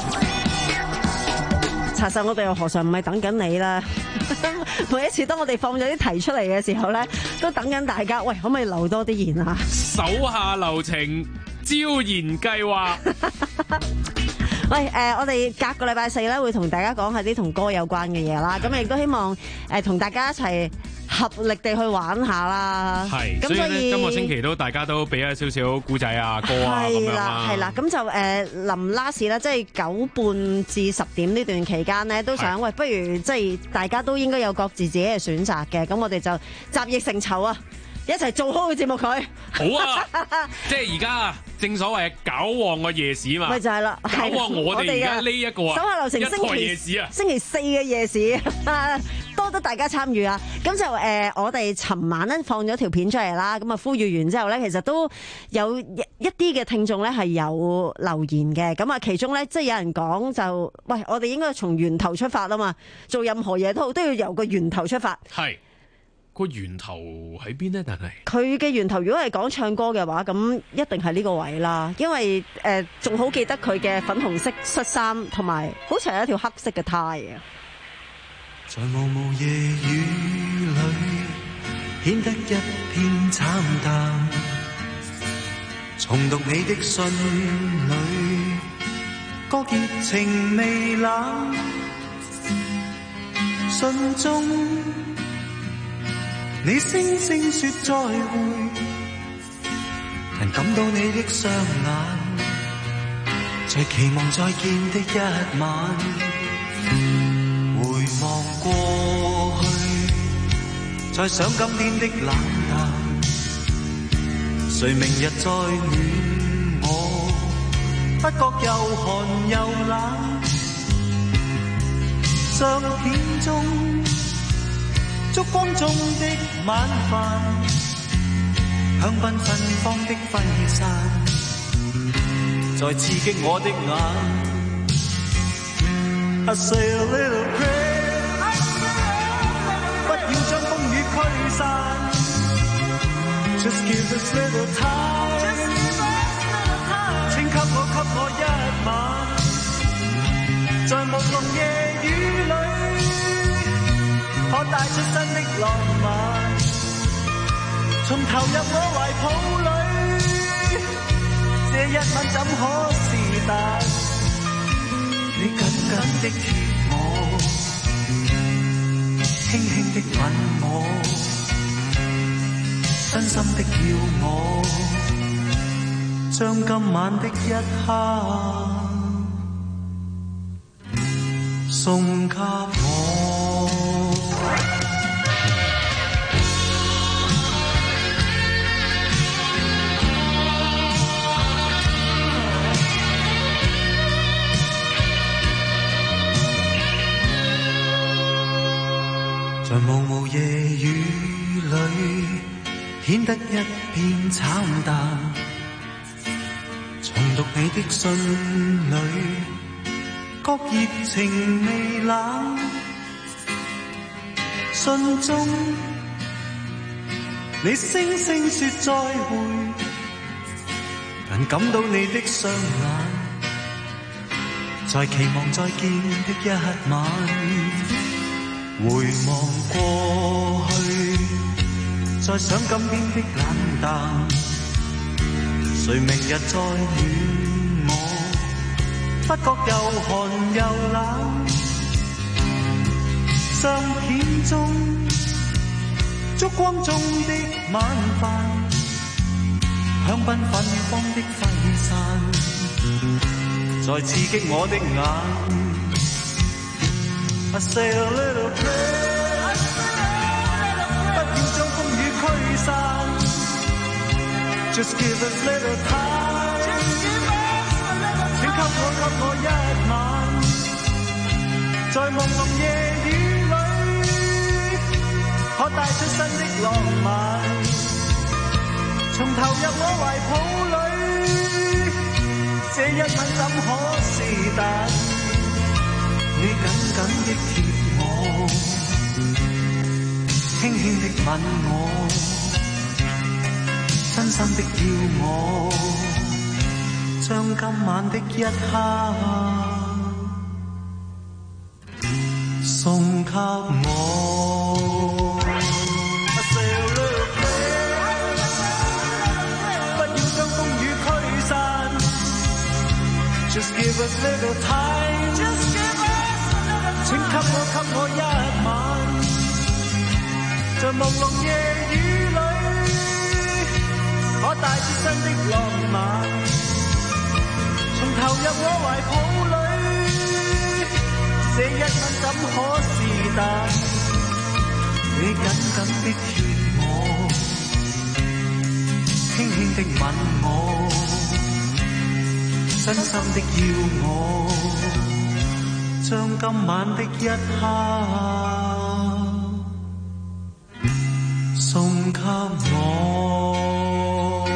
查實我哋又何嘗唔係等緊你啦？每一次當我哋放咗啲題出嚟嘅時候咧，都等緊大家。喂，可唔可以留多啲言啊？ 手下留情，招賢計劃。 喂，誒、呃，我哋隔個禮拜四咧會同大家講下啲同歌有關嘅嘢啦。咁亦都希望誒同、呃、大家一齊合力地去玩下啦。係，咁所以今個星期都大家都俾一少少古仔啊、歌啊咁樣啦。係啦，咁就誒臨 last 啦，即係九半至十點呢段期間咧，都想喂，不如即係大家都應該有各自自己嘅選擇嘅。咁我哋就集腋成裘啊，一齊做好個節目佢。好啊， 即係而家啊，正所謂搞旺個夜市嘛。咪就係啦，搞旺我哋而家呢一個啊， 手下留情星期夜市啊，星期四嘅夜市，多得大家參與啊。咁就誒、呃，我哋尋晚咧放咗條片出嚟啦，咁啊呼籲完之後咧，其實都有一啲嘅聽眾咧係有留言嘅。咁啊，其中咧即係有人講就，喂，我哋應該從源頭出發啊嘛，做任何嘢都好都要由個源頭出發。係。 個源頭喺邊呢？但係佢嘅源頭，如果係講唱歌嘅話，咁一定係呢個位啦。因為誒，仲、呃、好記得佢嘅粉紅色恤衫，同埋好似係一條黑色嘅呔啊。 在茫茫夜雨裏，顯得一片慘淡。重讀你的信裏，個熱情未冷，信中。你聲聲說再會，但感到你的雙眼，在期望再見的一晚。回望過去，再想今天的冷淡，誰明日再戀我，不覺又寒又冷。相片中燭光中的晚飯，香檳芬芳的揮散，在刺激我的眼。I say a little prayer， 不要將風雨驅散。Just give us little time， 請給我給我一晚，在朦朧夜雨裏。可帶出新的浪漫，從投入我懷抱裏，這一晚怎可是但？你緊緊的貼我，輕輕的吻我，真心的要我，將今晚的一刻送給我。在茫無夜雨裏， 顯得一片慘淡。重讀你的信裏，覺熱情未冷。信中你聲聲說再會，但感到你的雙眼，在期望再見的一晚。回望過去，再想今天的冷淡，誰明日再戀我，不覺又寒又冷。相片中燭光中的晚飯，香檳芬芳的揮散，在刺激我的眼。I say a little prayer， 不要將風雨驅散。Just give us little time， 請給我給我一晚，在朦朧夜雨裏，可帶出新的浪漫，從投入我懷抱裏，這一吻怎可是但？你緊緊的貼我，輕輕的吻我，真心的要我，將今晚的一刻送給我。不要將風雨驅散 ，Just give us little time。請給我給我一晚，在朦朧夜雨裏，可帶出新的浪漫，從投入我懷抱裏，這一吻怎可是但？你緊緊的貼我，輕輕的吻我，真心的要我，將今晚的一刻送給我。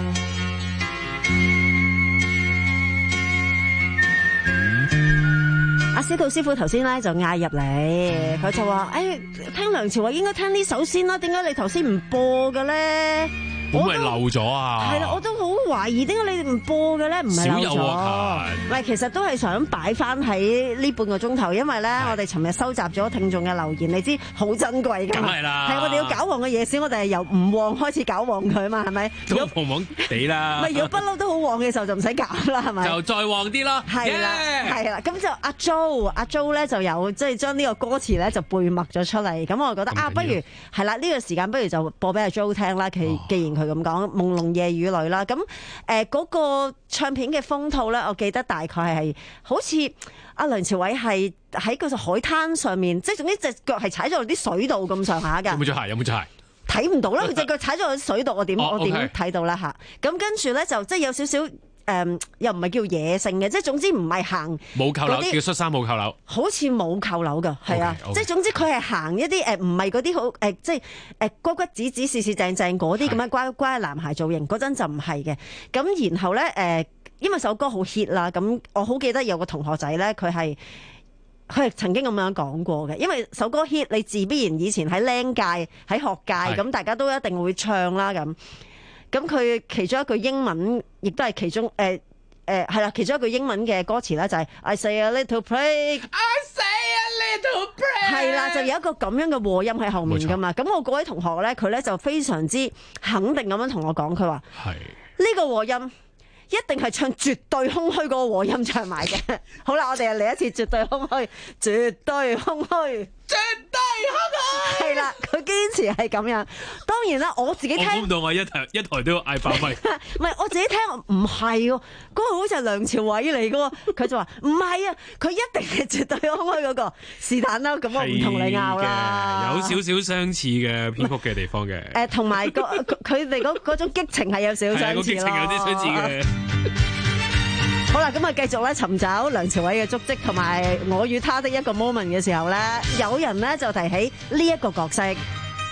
阿司徒師傅頭先咧就嗌入嚟，佢就話：誒，聽梁朝偉應該聽呢首先啦，點解你頭先唔播嘅咧？ 我咪漏咗啊！ 係啦，我都好懷疑點解你哋唔播嘅咧？唔係漏咗，唔係其實都係想擺翻喺呢半個鐘頭，因為咧我哋尋日收集咗聽眾嘅留言，你知好珍貴㗎嘛？ 梗係啦， 係我哋要搞旺嘅夜市，我哋係由唔旺開始搞旺佢嘛，係咪？ 都旺旺地啦。 唔係，如果不嬲都好旺嘅時候就唔使搞啦，係咪？ 就再旺啲咯。 係啦，係啦，咁就阿 Jo，阿 Jo 咧就有即係將呢個歌詞咧就背默咗出嚟，咁我覺得啊，不如係啦，呢個時間不如就播俾阿 Jo 聽啦。佢既然佢咁講，朦朧夜雨裏啦，咁誒嗰個唱片嘅封套咧，我記得大概係好似阿梁朝偉係喺嗰個海灘上面，即係總之隻腳係踩咗落啲水度咁上下㗎。 有冇著鞋？有冇著鞋？ 睇唔到啦，佢隻腳踩咗落啲水度，我點、哦、我點睇到啦嚇？咁、okay. 跟住咧就即係有少少。誒、嗯、又唔係叫野性嘅，即係總之唔係行冇扣鈕，叫恤衫冇扣鈕， 好似冇扣鈕㗎，係啊， okay, okay. 即係總之佢係行一啲誒唔係嗰啲好誒，即係誒骨骨子子、四四正正嗰啲咁樣乖乖男孩造型嗰陣就唔係嘅。咁然後咧誒、呃，因為首歌好 hit 啦，咁我好記得有個同學仔咧，佢係佢係曾經咁樣講過嘅，因為首歌 hit，你自必然以前喺僆界喺學界咁，大家都一定會唱啦咁。咁佢其中一句英文，亦都係其中誒誒係啦，其中一句英文嘅歌詞咧就係、是、I say a little prayer，I say a little prayer， 係啦，就有一個咁樣嘅和音喺後面噶嘛。咁我嗰位同學咧，佢咧就非常之肯定咁樣同我講，佢話係呢個和音一定係唱絕對空虛嗰個和音唱埋嘅。好啦，我哋又嚟一次絕對空虛，絕對空虛。絕對空虛係啦，佢堅持係咁樣。當然啦，我自己聽， 我估唔到我一台一台都要嗌爆咪。 唔係我自己聽，唔係喎，嗰、嗰個好似係梁朝偉嚟嘅喎。佢就話唔係啊，佢一定係絕對空虛嗰、嗰個。是但啦，咁我唔同你拗啦。 有少少相似嘅編曲嘅地方嘅。 誒，同埋個佢哋嗰嗰種激情係有少少相似咯。 激情有啲相似嘅。 好啦，咁啊繼續咧尋找梁朝偉嘅足跡，同埋我與他的一個 moment 嘅時候咧，有人咧就提起呢一個角色，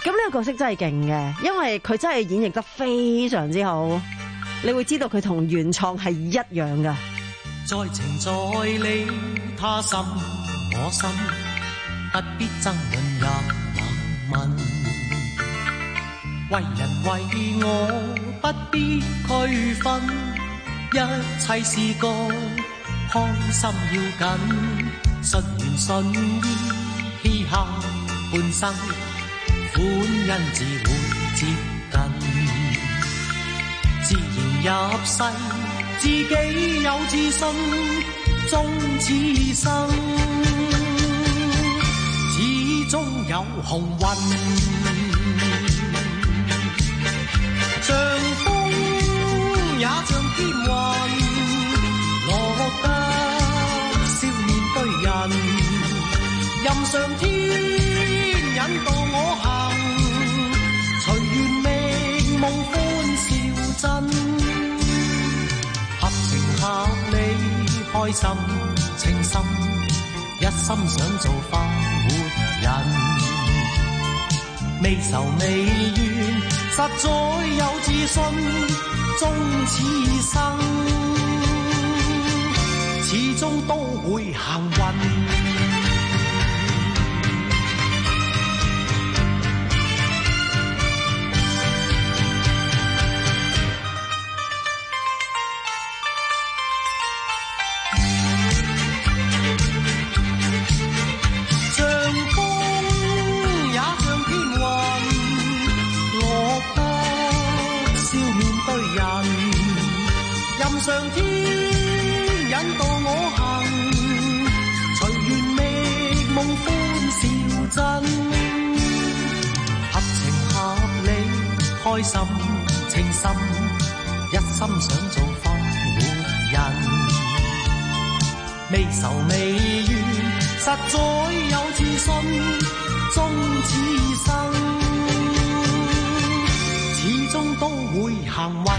咁呢個角色真係勁嘅，因為佢真係演繹得非常之好，你會知道佢同原創係一樣噶。 在情在理，他心我心，不必爭論也冷問。為人為我不必區分，一切是個開心要緊，順緣順意嘻哈半生，歡欣自會接近，自然入世，自己有自信，終此生，始終有幸運。像風也像天雲，落得笑面對人，任上天引導我行，隨緣覓夢歡笑真，合情合理開心情深，一心想做快活人，未愁未怨，實在有自信，終此生，始終都會行運。上天引導我行，隨緣覓夢歡笑真，合情合理開心情深，一心想做快活人，未愁未怨，實在有自信，終此生，始終都會行運。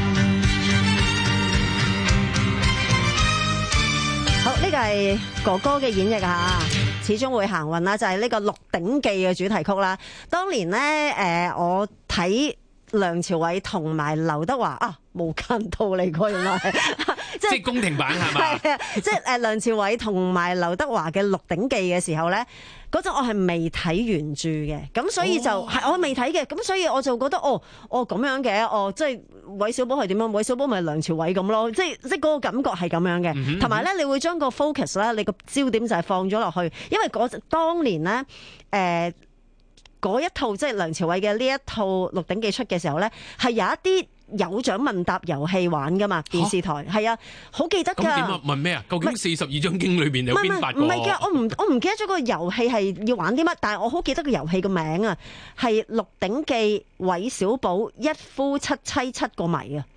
好，呢個係哥哥嘅演繹啊，始終會行運啦，就係、是、呢個《鹿鼎記》嘅主題曲啦。當年呢，誒、呃，我睇梁朝偉同埋劉德華啊，無間道嚟過，原來即係宮廷版係嘛？ 係啊，即係誒梁朝偉同埋劉德華嘅《鹿鼎記》嘅時候咧，嗰陣我係未睇原著嘅，咁所以就係、哦、我未睇嘅，咁所以我就覺得哦哦咁樣嘅，哦即係韋小寶係點樣？韋小寶咪梁朝偉咁咯，即係即係嗰個感覺係咁樣嘅，同埋咧你會將個 focus 咧，你個焦點就係放咗落去，因為嗰當年咧誒。呃嗰一套即係梁朝偉嘅呢一套《鹿鼎記》出嘅時候咧，係有一啲有獎問答遊戲玩噶嘛，電視台係啊，好記得㗎。咁點啊？ 問咩啊？究竟四十二張經裏邊有邊八個？ 唔係嘅，我唔我唔記得咗個遊戲係要玩啲乜，但係我好記得個遊戲個名啊，係《鹿鼎記》韋小寶一夫七妻七個謎啊！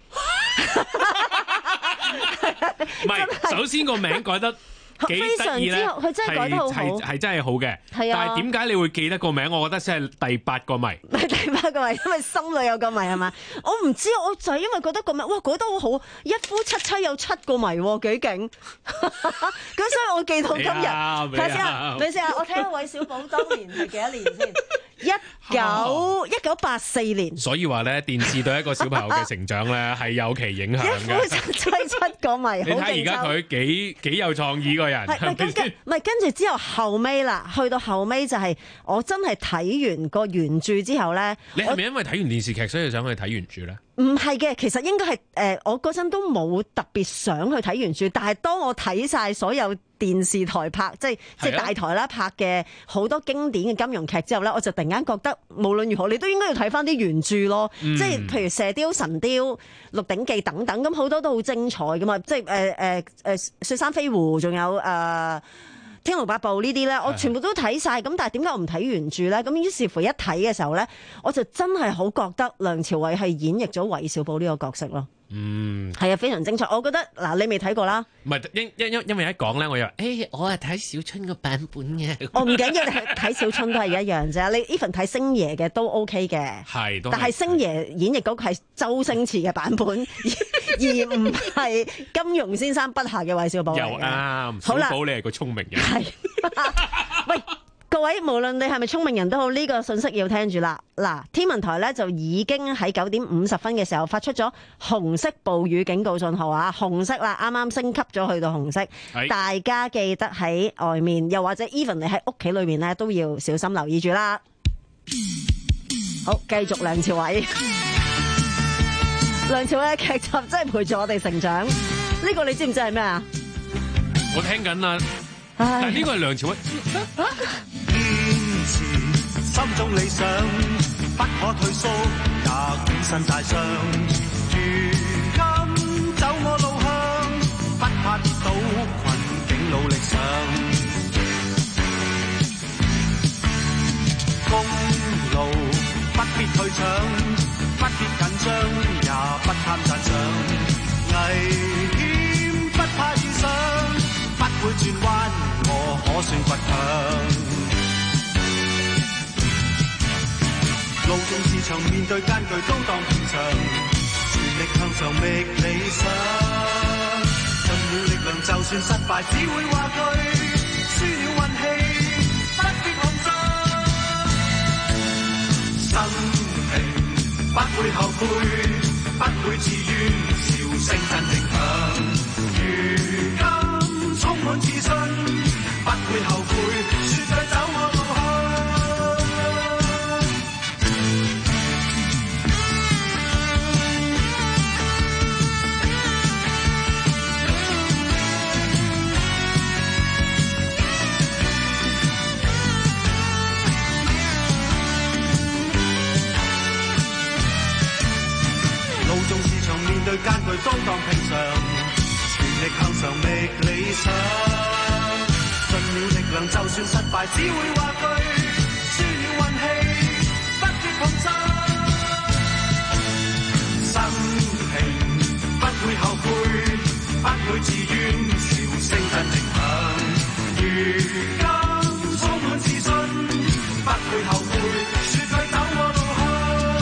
唔係，首先個名改得幾得意咧， 佢真係改得好好， 係係真係好嘅。係啊，但係點解你會記得個名？我覺得先係第八個謎。 第八個謎，因為心裏有個謎係嘛？我唔知，我就係因為覺得個名，哇，改得好好，一夫七妻有七個謎，幾勁！咁所以我記到今日。睇下先啊，你試下，我睇下韋小寶當年係幾多年先？一九一九八四年。 所以話咧，電視對一個小朋友嘅成長咧係有其影響嘅。 一夫七妻七個謎， 你睇而家佢幾幾有創意個人。 係咪跟唔係跟住之後後尾啦，去到後尾就係我真係睇完個原著之後咧。 你係咪因為睇完電視劇所以想去睇原著咧？ 唔係嘅，其實應該係誒，我嗰陣都冇特別想去睇原著，但係當我睇晒所有電視台拍，即係即係大台啦拍嘅好多經典嘅金庸劇之後咧，我就突然間覺得無論如何，你都應該要睇翻啲原著咯。嗯、即係譬如《射雕》《神雕》《鹿鼎記》等等，咁好多都好精彩噶嘛。即係誒誒誒《雪山飛狐》，仲有誒。呃天龍八部呢啲咧，我全部都睇晒，咁但係點解我唔睇原著咧？咁於是乎一睇嘅時候咧，我就真係好覺得梁朝偉係演繹咗韋小寶呢個角色咯。嗯，係啊，非常精彩。我覺得嗱，你未睇過啦。 唔係因因因因為一講咧，我又誒、欸，我係睇小春個版本嘅。 我唔緊要，睇小春都係一樣啫。你 even 睇星爺嘅都 OK 嘅。 係， 但係星爺演繹嗰個係周星馳嘅版本，而唔係金庸先生筆下嘅韋小寶。 又啱，小寶你係個聰明人。 係，喂。高各位，無論你係咪聰明人都好，呢、這個信息要聽住啦。嗱，天文台咧就已經喺九點五十分嘅時候發出咗紅色暴雨警告信號啊，紅色啦，啱啱升級咗去到紅色，大家記得喺外面，又或者 even 你喺屋企裏面咧都要小心留意住啦。好，繼續梁朝偉，梁朝偉嘅劇集真係陪住我哋成長。呢、這個你知唔知係咩啊？ 我聽緊啊，但係呢個係梁朝偉。 堅持心中理想，不可退縮，也孤身帶傷。如今走我路向，不怕跌倒，困境努力上。公路不必退搶，不必緊張，也不貪讚賞。危險不怕遇上，不會轉彎，我可算倔強。路縱是長，面對艱巨都當平常，全力向上覓理想。盡了力量，就算失敗，只會話句輸了運氣，不必抗爭。生平不會後悔，不會自怨，笑聲真正響。如今充滿自信，不會後悔，說再走我路向。面對艱巨都當平常，全力向上覓理想。盡了力量，就算失敗，只會話句輸了運氣，不必抗爭。生平不會後悔，不會自怨，笑聲真正響。如今充滿自信，不會後悔，說再走我路向。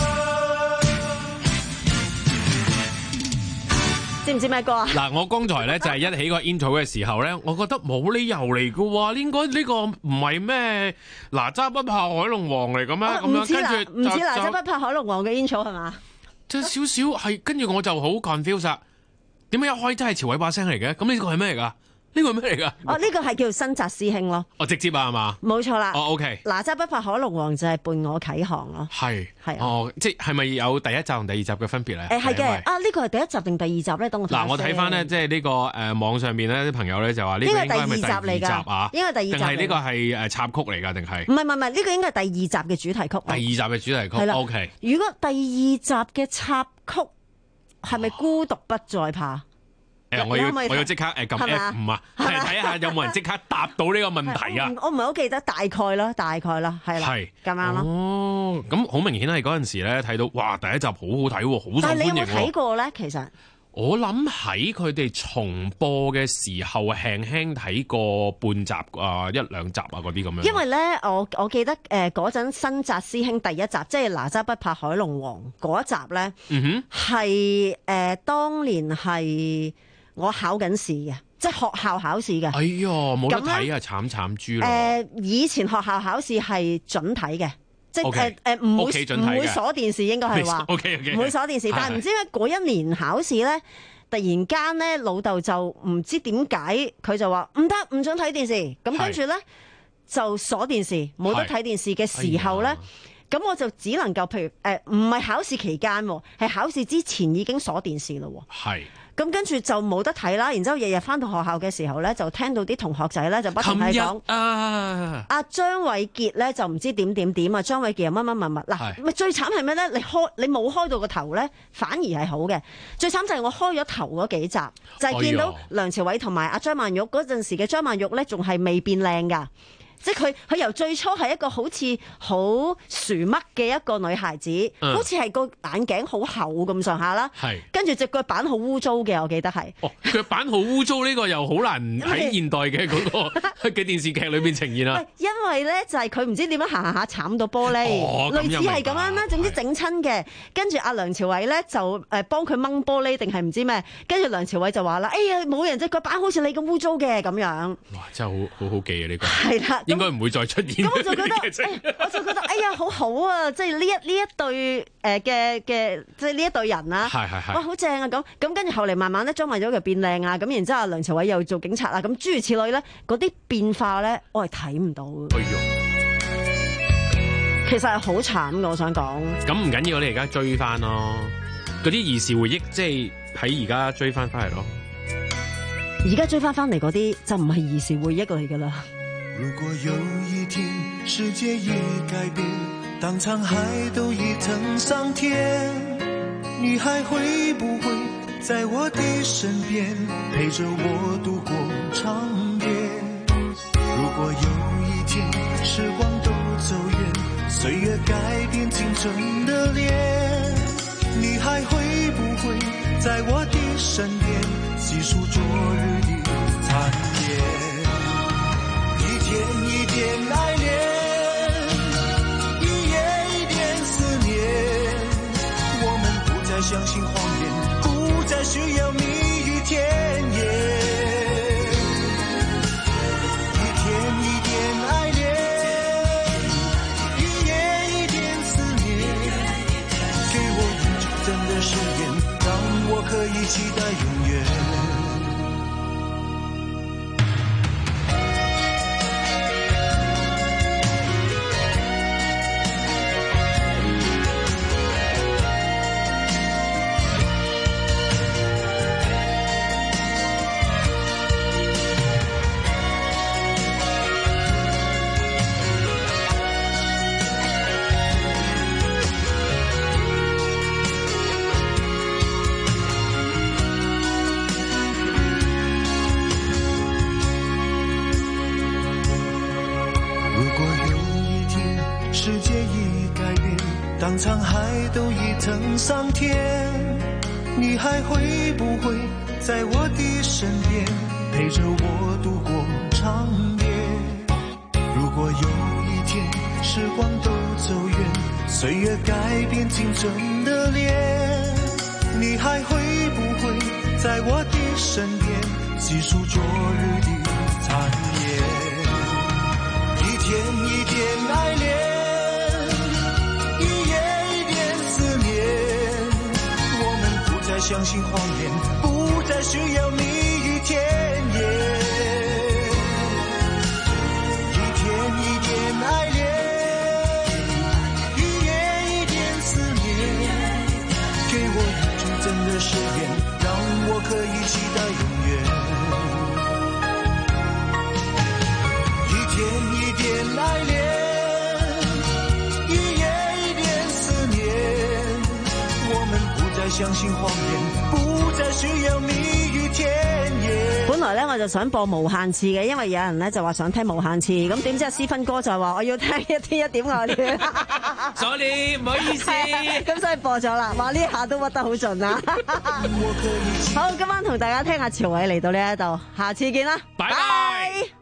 知唔知咩歌啊？ 嗱，我剛才咧就係一起個 intro 嘅時候咧，我覺得冇理由嚟噶喎，應該呢個唔係咩哪吒不怕海龍王嚟嘅咩？咁樣跟住唔似哪吒不怕海龍王嘅 intro 係嘛？ 即係少少係，跟住我就好 confuse 啦。點解一開真係朝偉把聲嚟嘅？咁呢個係咩嚟噶？呢個係咩嚟噶？ 哦，呢個係叫新紮師兄咯。 哦，直接啊，係嘛？ 冇錯啦。 哦 ，OK。 哪吒不怕海龍王就係伴我啟航咯。 係係啊。 哦，即係咪有第一集同第二集嘅分別咧？ 誒係嘅。啊，呢個係第一集定第二集咧？等我睇下先。 嗱，我睇翻咧，即係呢個誒網上面咧啲朋友咧就話呢個應該係咪第二集嚟啊？ 應該係第二集。 定係呢個係誒插曲嚟㗎？定係？ 唔係唔係唔係，呢個應該係第二集嘅主題曲。 第二集嘅主題曲。係啦。OK。 如果第二集嘅插曲係咪孤獨不再怕？ 誒，我要我要即刻誒撳 F 五啊，係睇下有冇人即刻答到呢個問題啊！ 我唔係好記得，大概啦，大概啦，係啦，係咁樣咯。 哦，咁好明顯係嗰陣時咧睇到，哇！第一集好好睇喎，好受歡迎喎。 但係你有冇睇過咧？其實我諗喺佢哋重播嘅時候，輕輕睇過半集啊，一兩集啊嗰啲咁樣。 因為咧，我我記得誒嗰陣新紮師兄第一集，即係哪吒不怕海龍王嗰一集咧，嗯哼，係誒當年係。我考緊試嘅，即係學校考試嘅。 哎呀，冇得睇啊，慘慘豬咯！誒、 呃，以前學校考試係準睇嘅，即係誒誒唔會唔會鎖電視，應該係話，唔、okay, okay, 會鎖電視。但係唔知點解嗰一年考試咧，突然間咧老豆就唔知點解，佢就話唔得，唔准睇電視。咁跟住咧就鎖電視，冇得睇電視嘅時候咧。咁我就只能夠，譬如誒，唔係考試期間，係考試之前已經鎖電視咯。係。咁跟住就冇得睇啦。然之後日日翻到學校嘅時候咧，就聽到啲同學仔咧就不停喺講啊，阿張偉傑咧就唔知點點點啊，張偉傑又乜乜乜乜嗱。咪最慘係咩咧？你開你冇開到個頭咧，反而係好嘅。最慘就係我開咗頭嗰幾集，就係、是、見到梁朝偉同埋阿張曼玉嗰陣時嘅張曼玉咧，仲係未變靚㗎。即係佢，佢由最初係一個好似好薯乜嘅一個女孩子，嗯、好似係個眼鏡好厚咁上下啦。係，跟住隻腳板好污糟嘅，我記得係。哦，腳板好污糟呢個又好難喺現代嘅嗰個嘅電視劇裏邊呈現啦。因為咧就係佢唔知點樣行行下慘到玻璃，哦、類似係咁樣啦。總之整親嘅，跟住阿梁朝偉咧就誒幫佢掹玻璃定係唔知咩，跟住梁朝偉就話啦：哎呀，冇人隻腳板好似你咁污糟嘅咁樣。哇！真係好好好記啊呢個。係啦。 應該唔會再出現。 咁我就覺得，哎、我就覺得，哎呀，好好啊！即係呢一呢一對誒嘅嘅，即係呢一對人啊， 係係係， 哇，好正啊！咁咁跟住後嚟慢慢咧，張曼玉又變靚啊，咁然之後梁朝偉又做警察啊，咁諸如此類咧，嗰啲變化咧，我係睇唔到嘅。 哎呦， 其實係好慘嘅，我想講。 咁唔緊要，你而家追翻咯，嗰啲兒時回憶，即係喺而家追翻翻嚟咯。 而家追翻翻嚟嗰啲就唔係兒時回憶嚟噶啦。 如果有一天世界已改變，當滄海都已騰上天，你還會不會在我的身邊陪着我度過長夜？如果有一天時光都走遠，歲月改變青春的臉，你還會不會在我的身邊細數昨日的殘夜？一天一點愛戀，一夜一點思念，我們不再相信謊言，不再需要蜜語甜言。一天一點愛戀，一夜一點思念，給我一句真的誓言，讓我可以期待永遠。當滄海都已騰上天，你還會不會在我的身邊陪着我度過長夜？如果有一天時光都走遠，歲月改變青春的臉，你還會不會在我的身邊細數昨日的殘夜？一天一點愛戀，相信謊言，不再需要蜜語甜言。一天一點愛戀，一夜一點思念，給我一句真的誓言，讓我可以期待永遠。一天一點愛戀，一夜一點思念，我們不再相信謊言，不再需要蜜語甜言。 本來咧我就想播無限次嘅，因為有人咧就話想聽無限次，咁點知阿思芬哥就話我要聽一天一點愛戀。 sorry， 唔好意思， 咁所以播咗啦。話呢下都屈得好盡啊！好，今晚同大家聽下朝偉嚟到呢一度，下次見啦， 拜拜。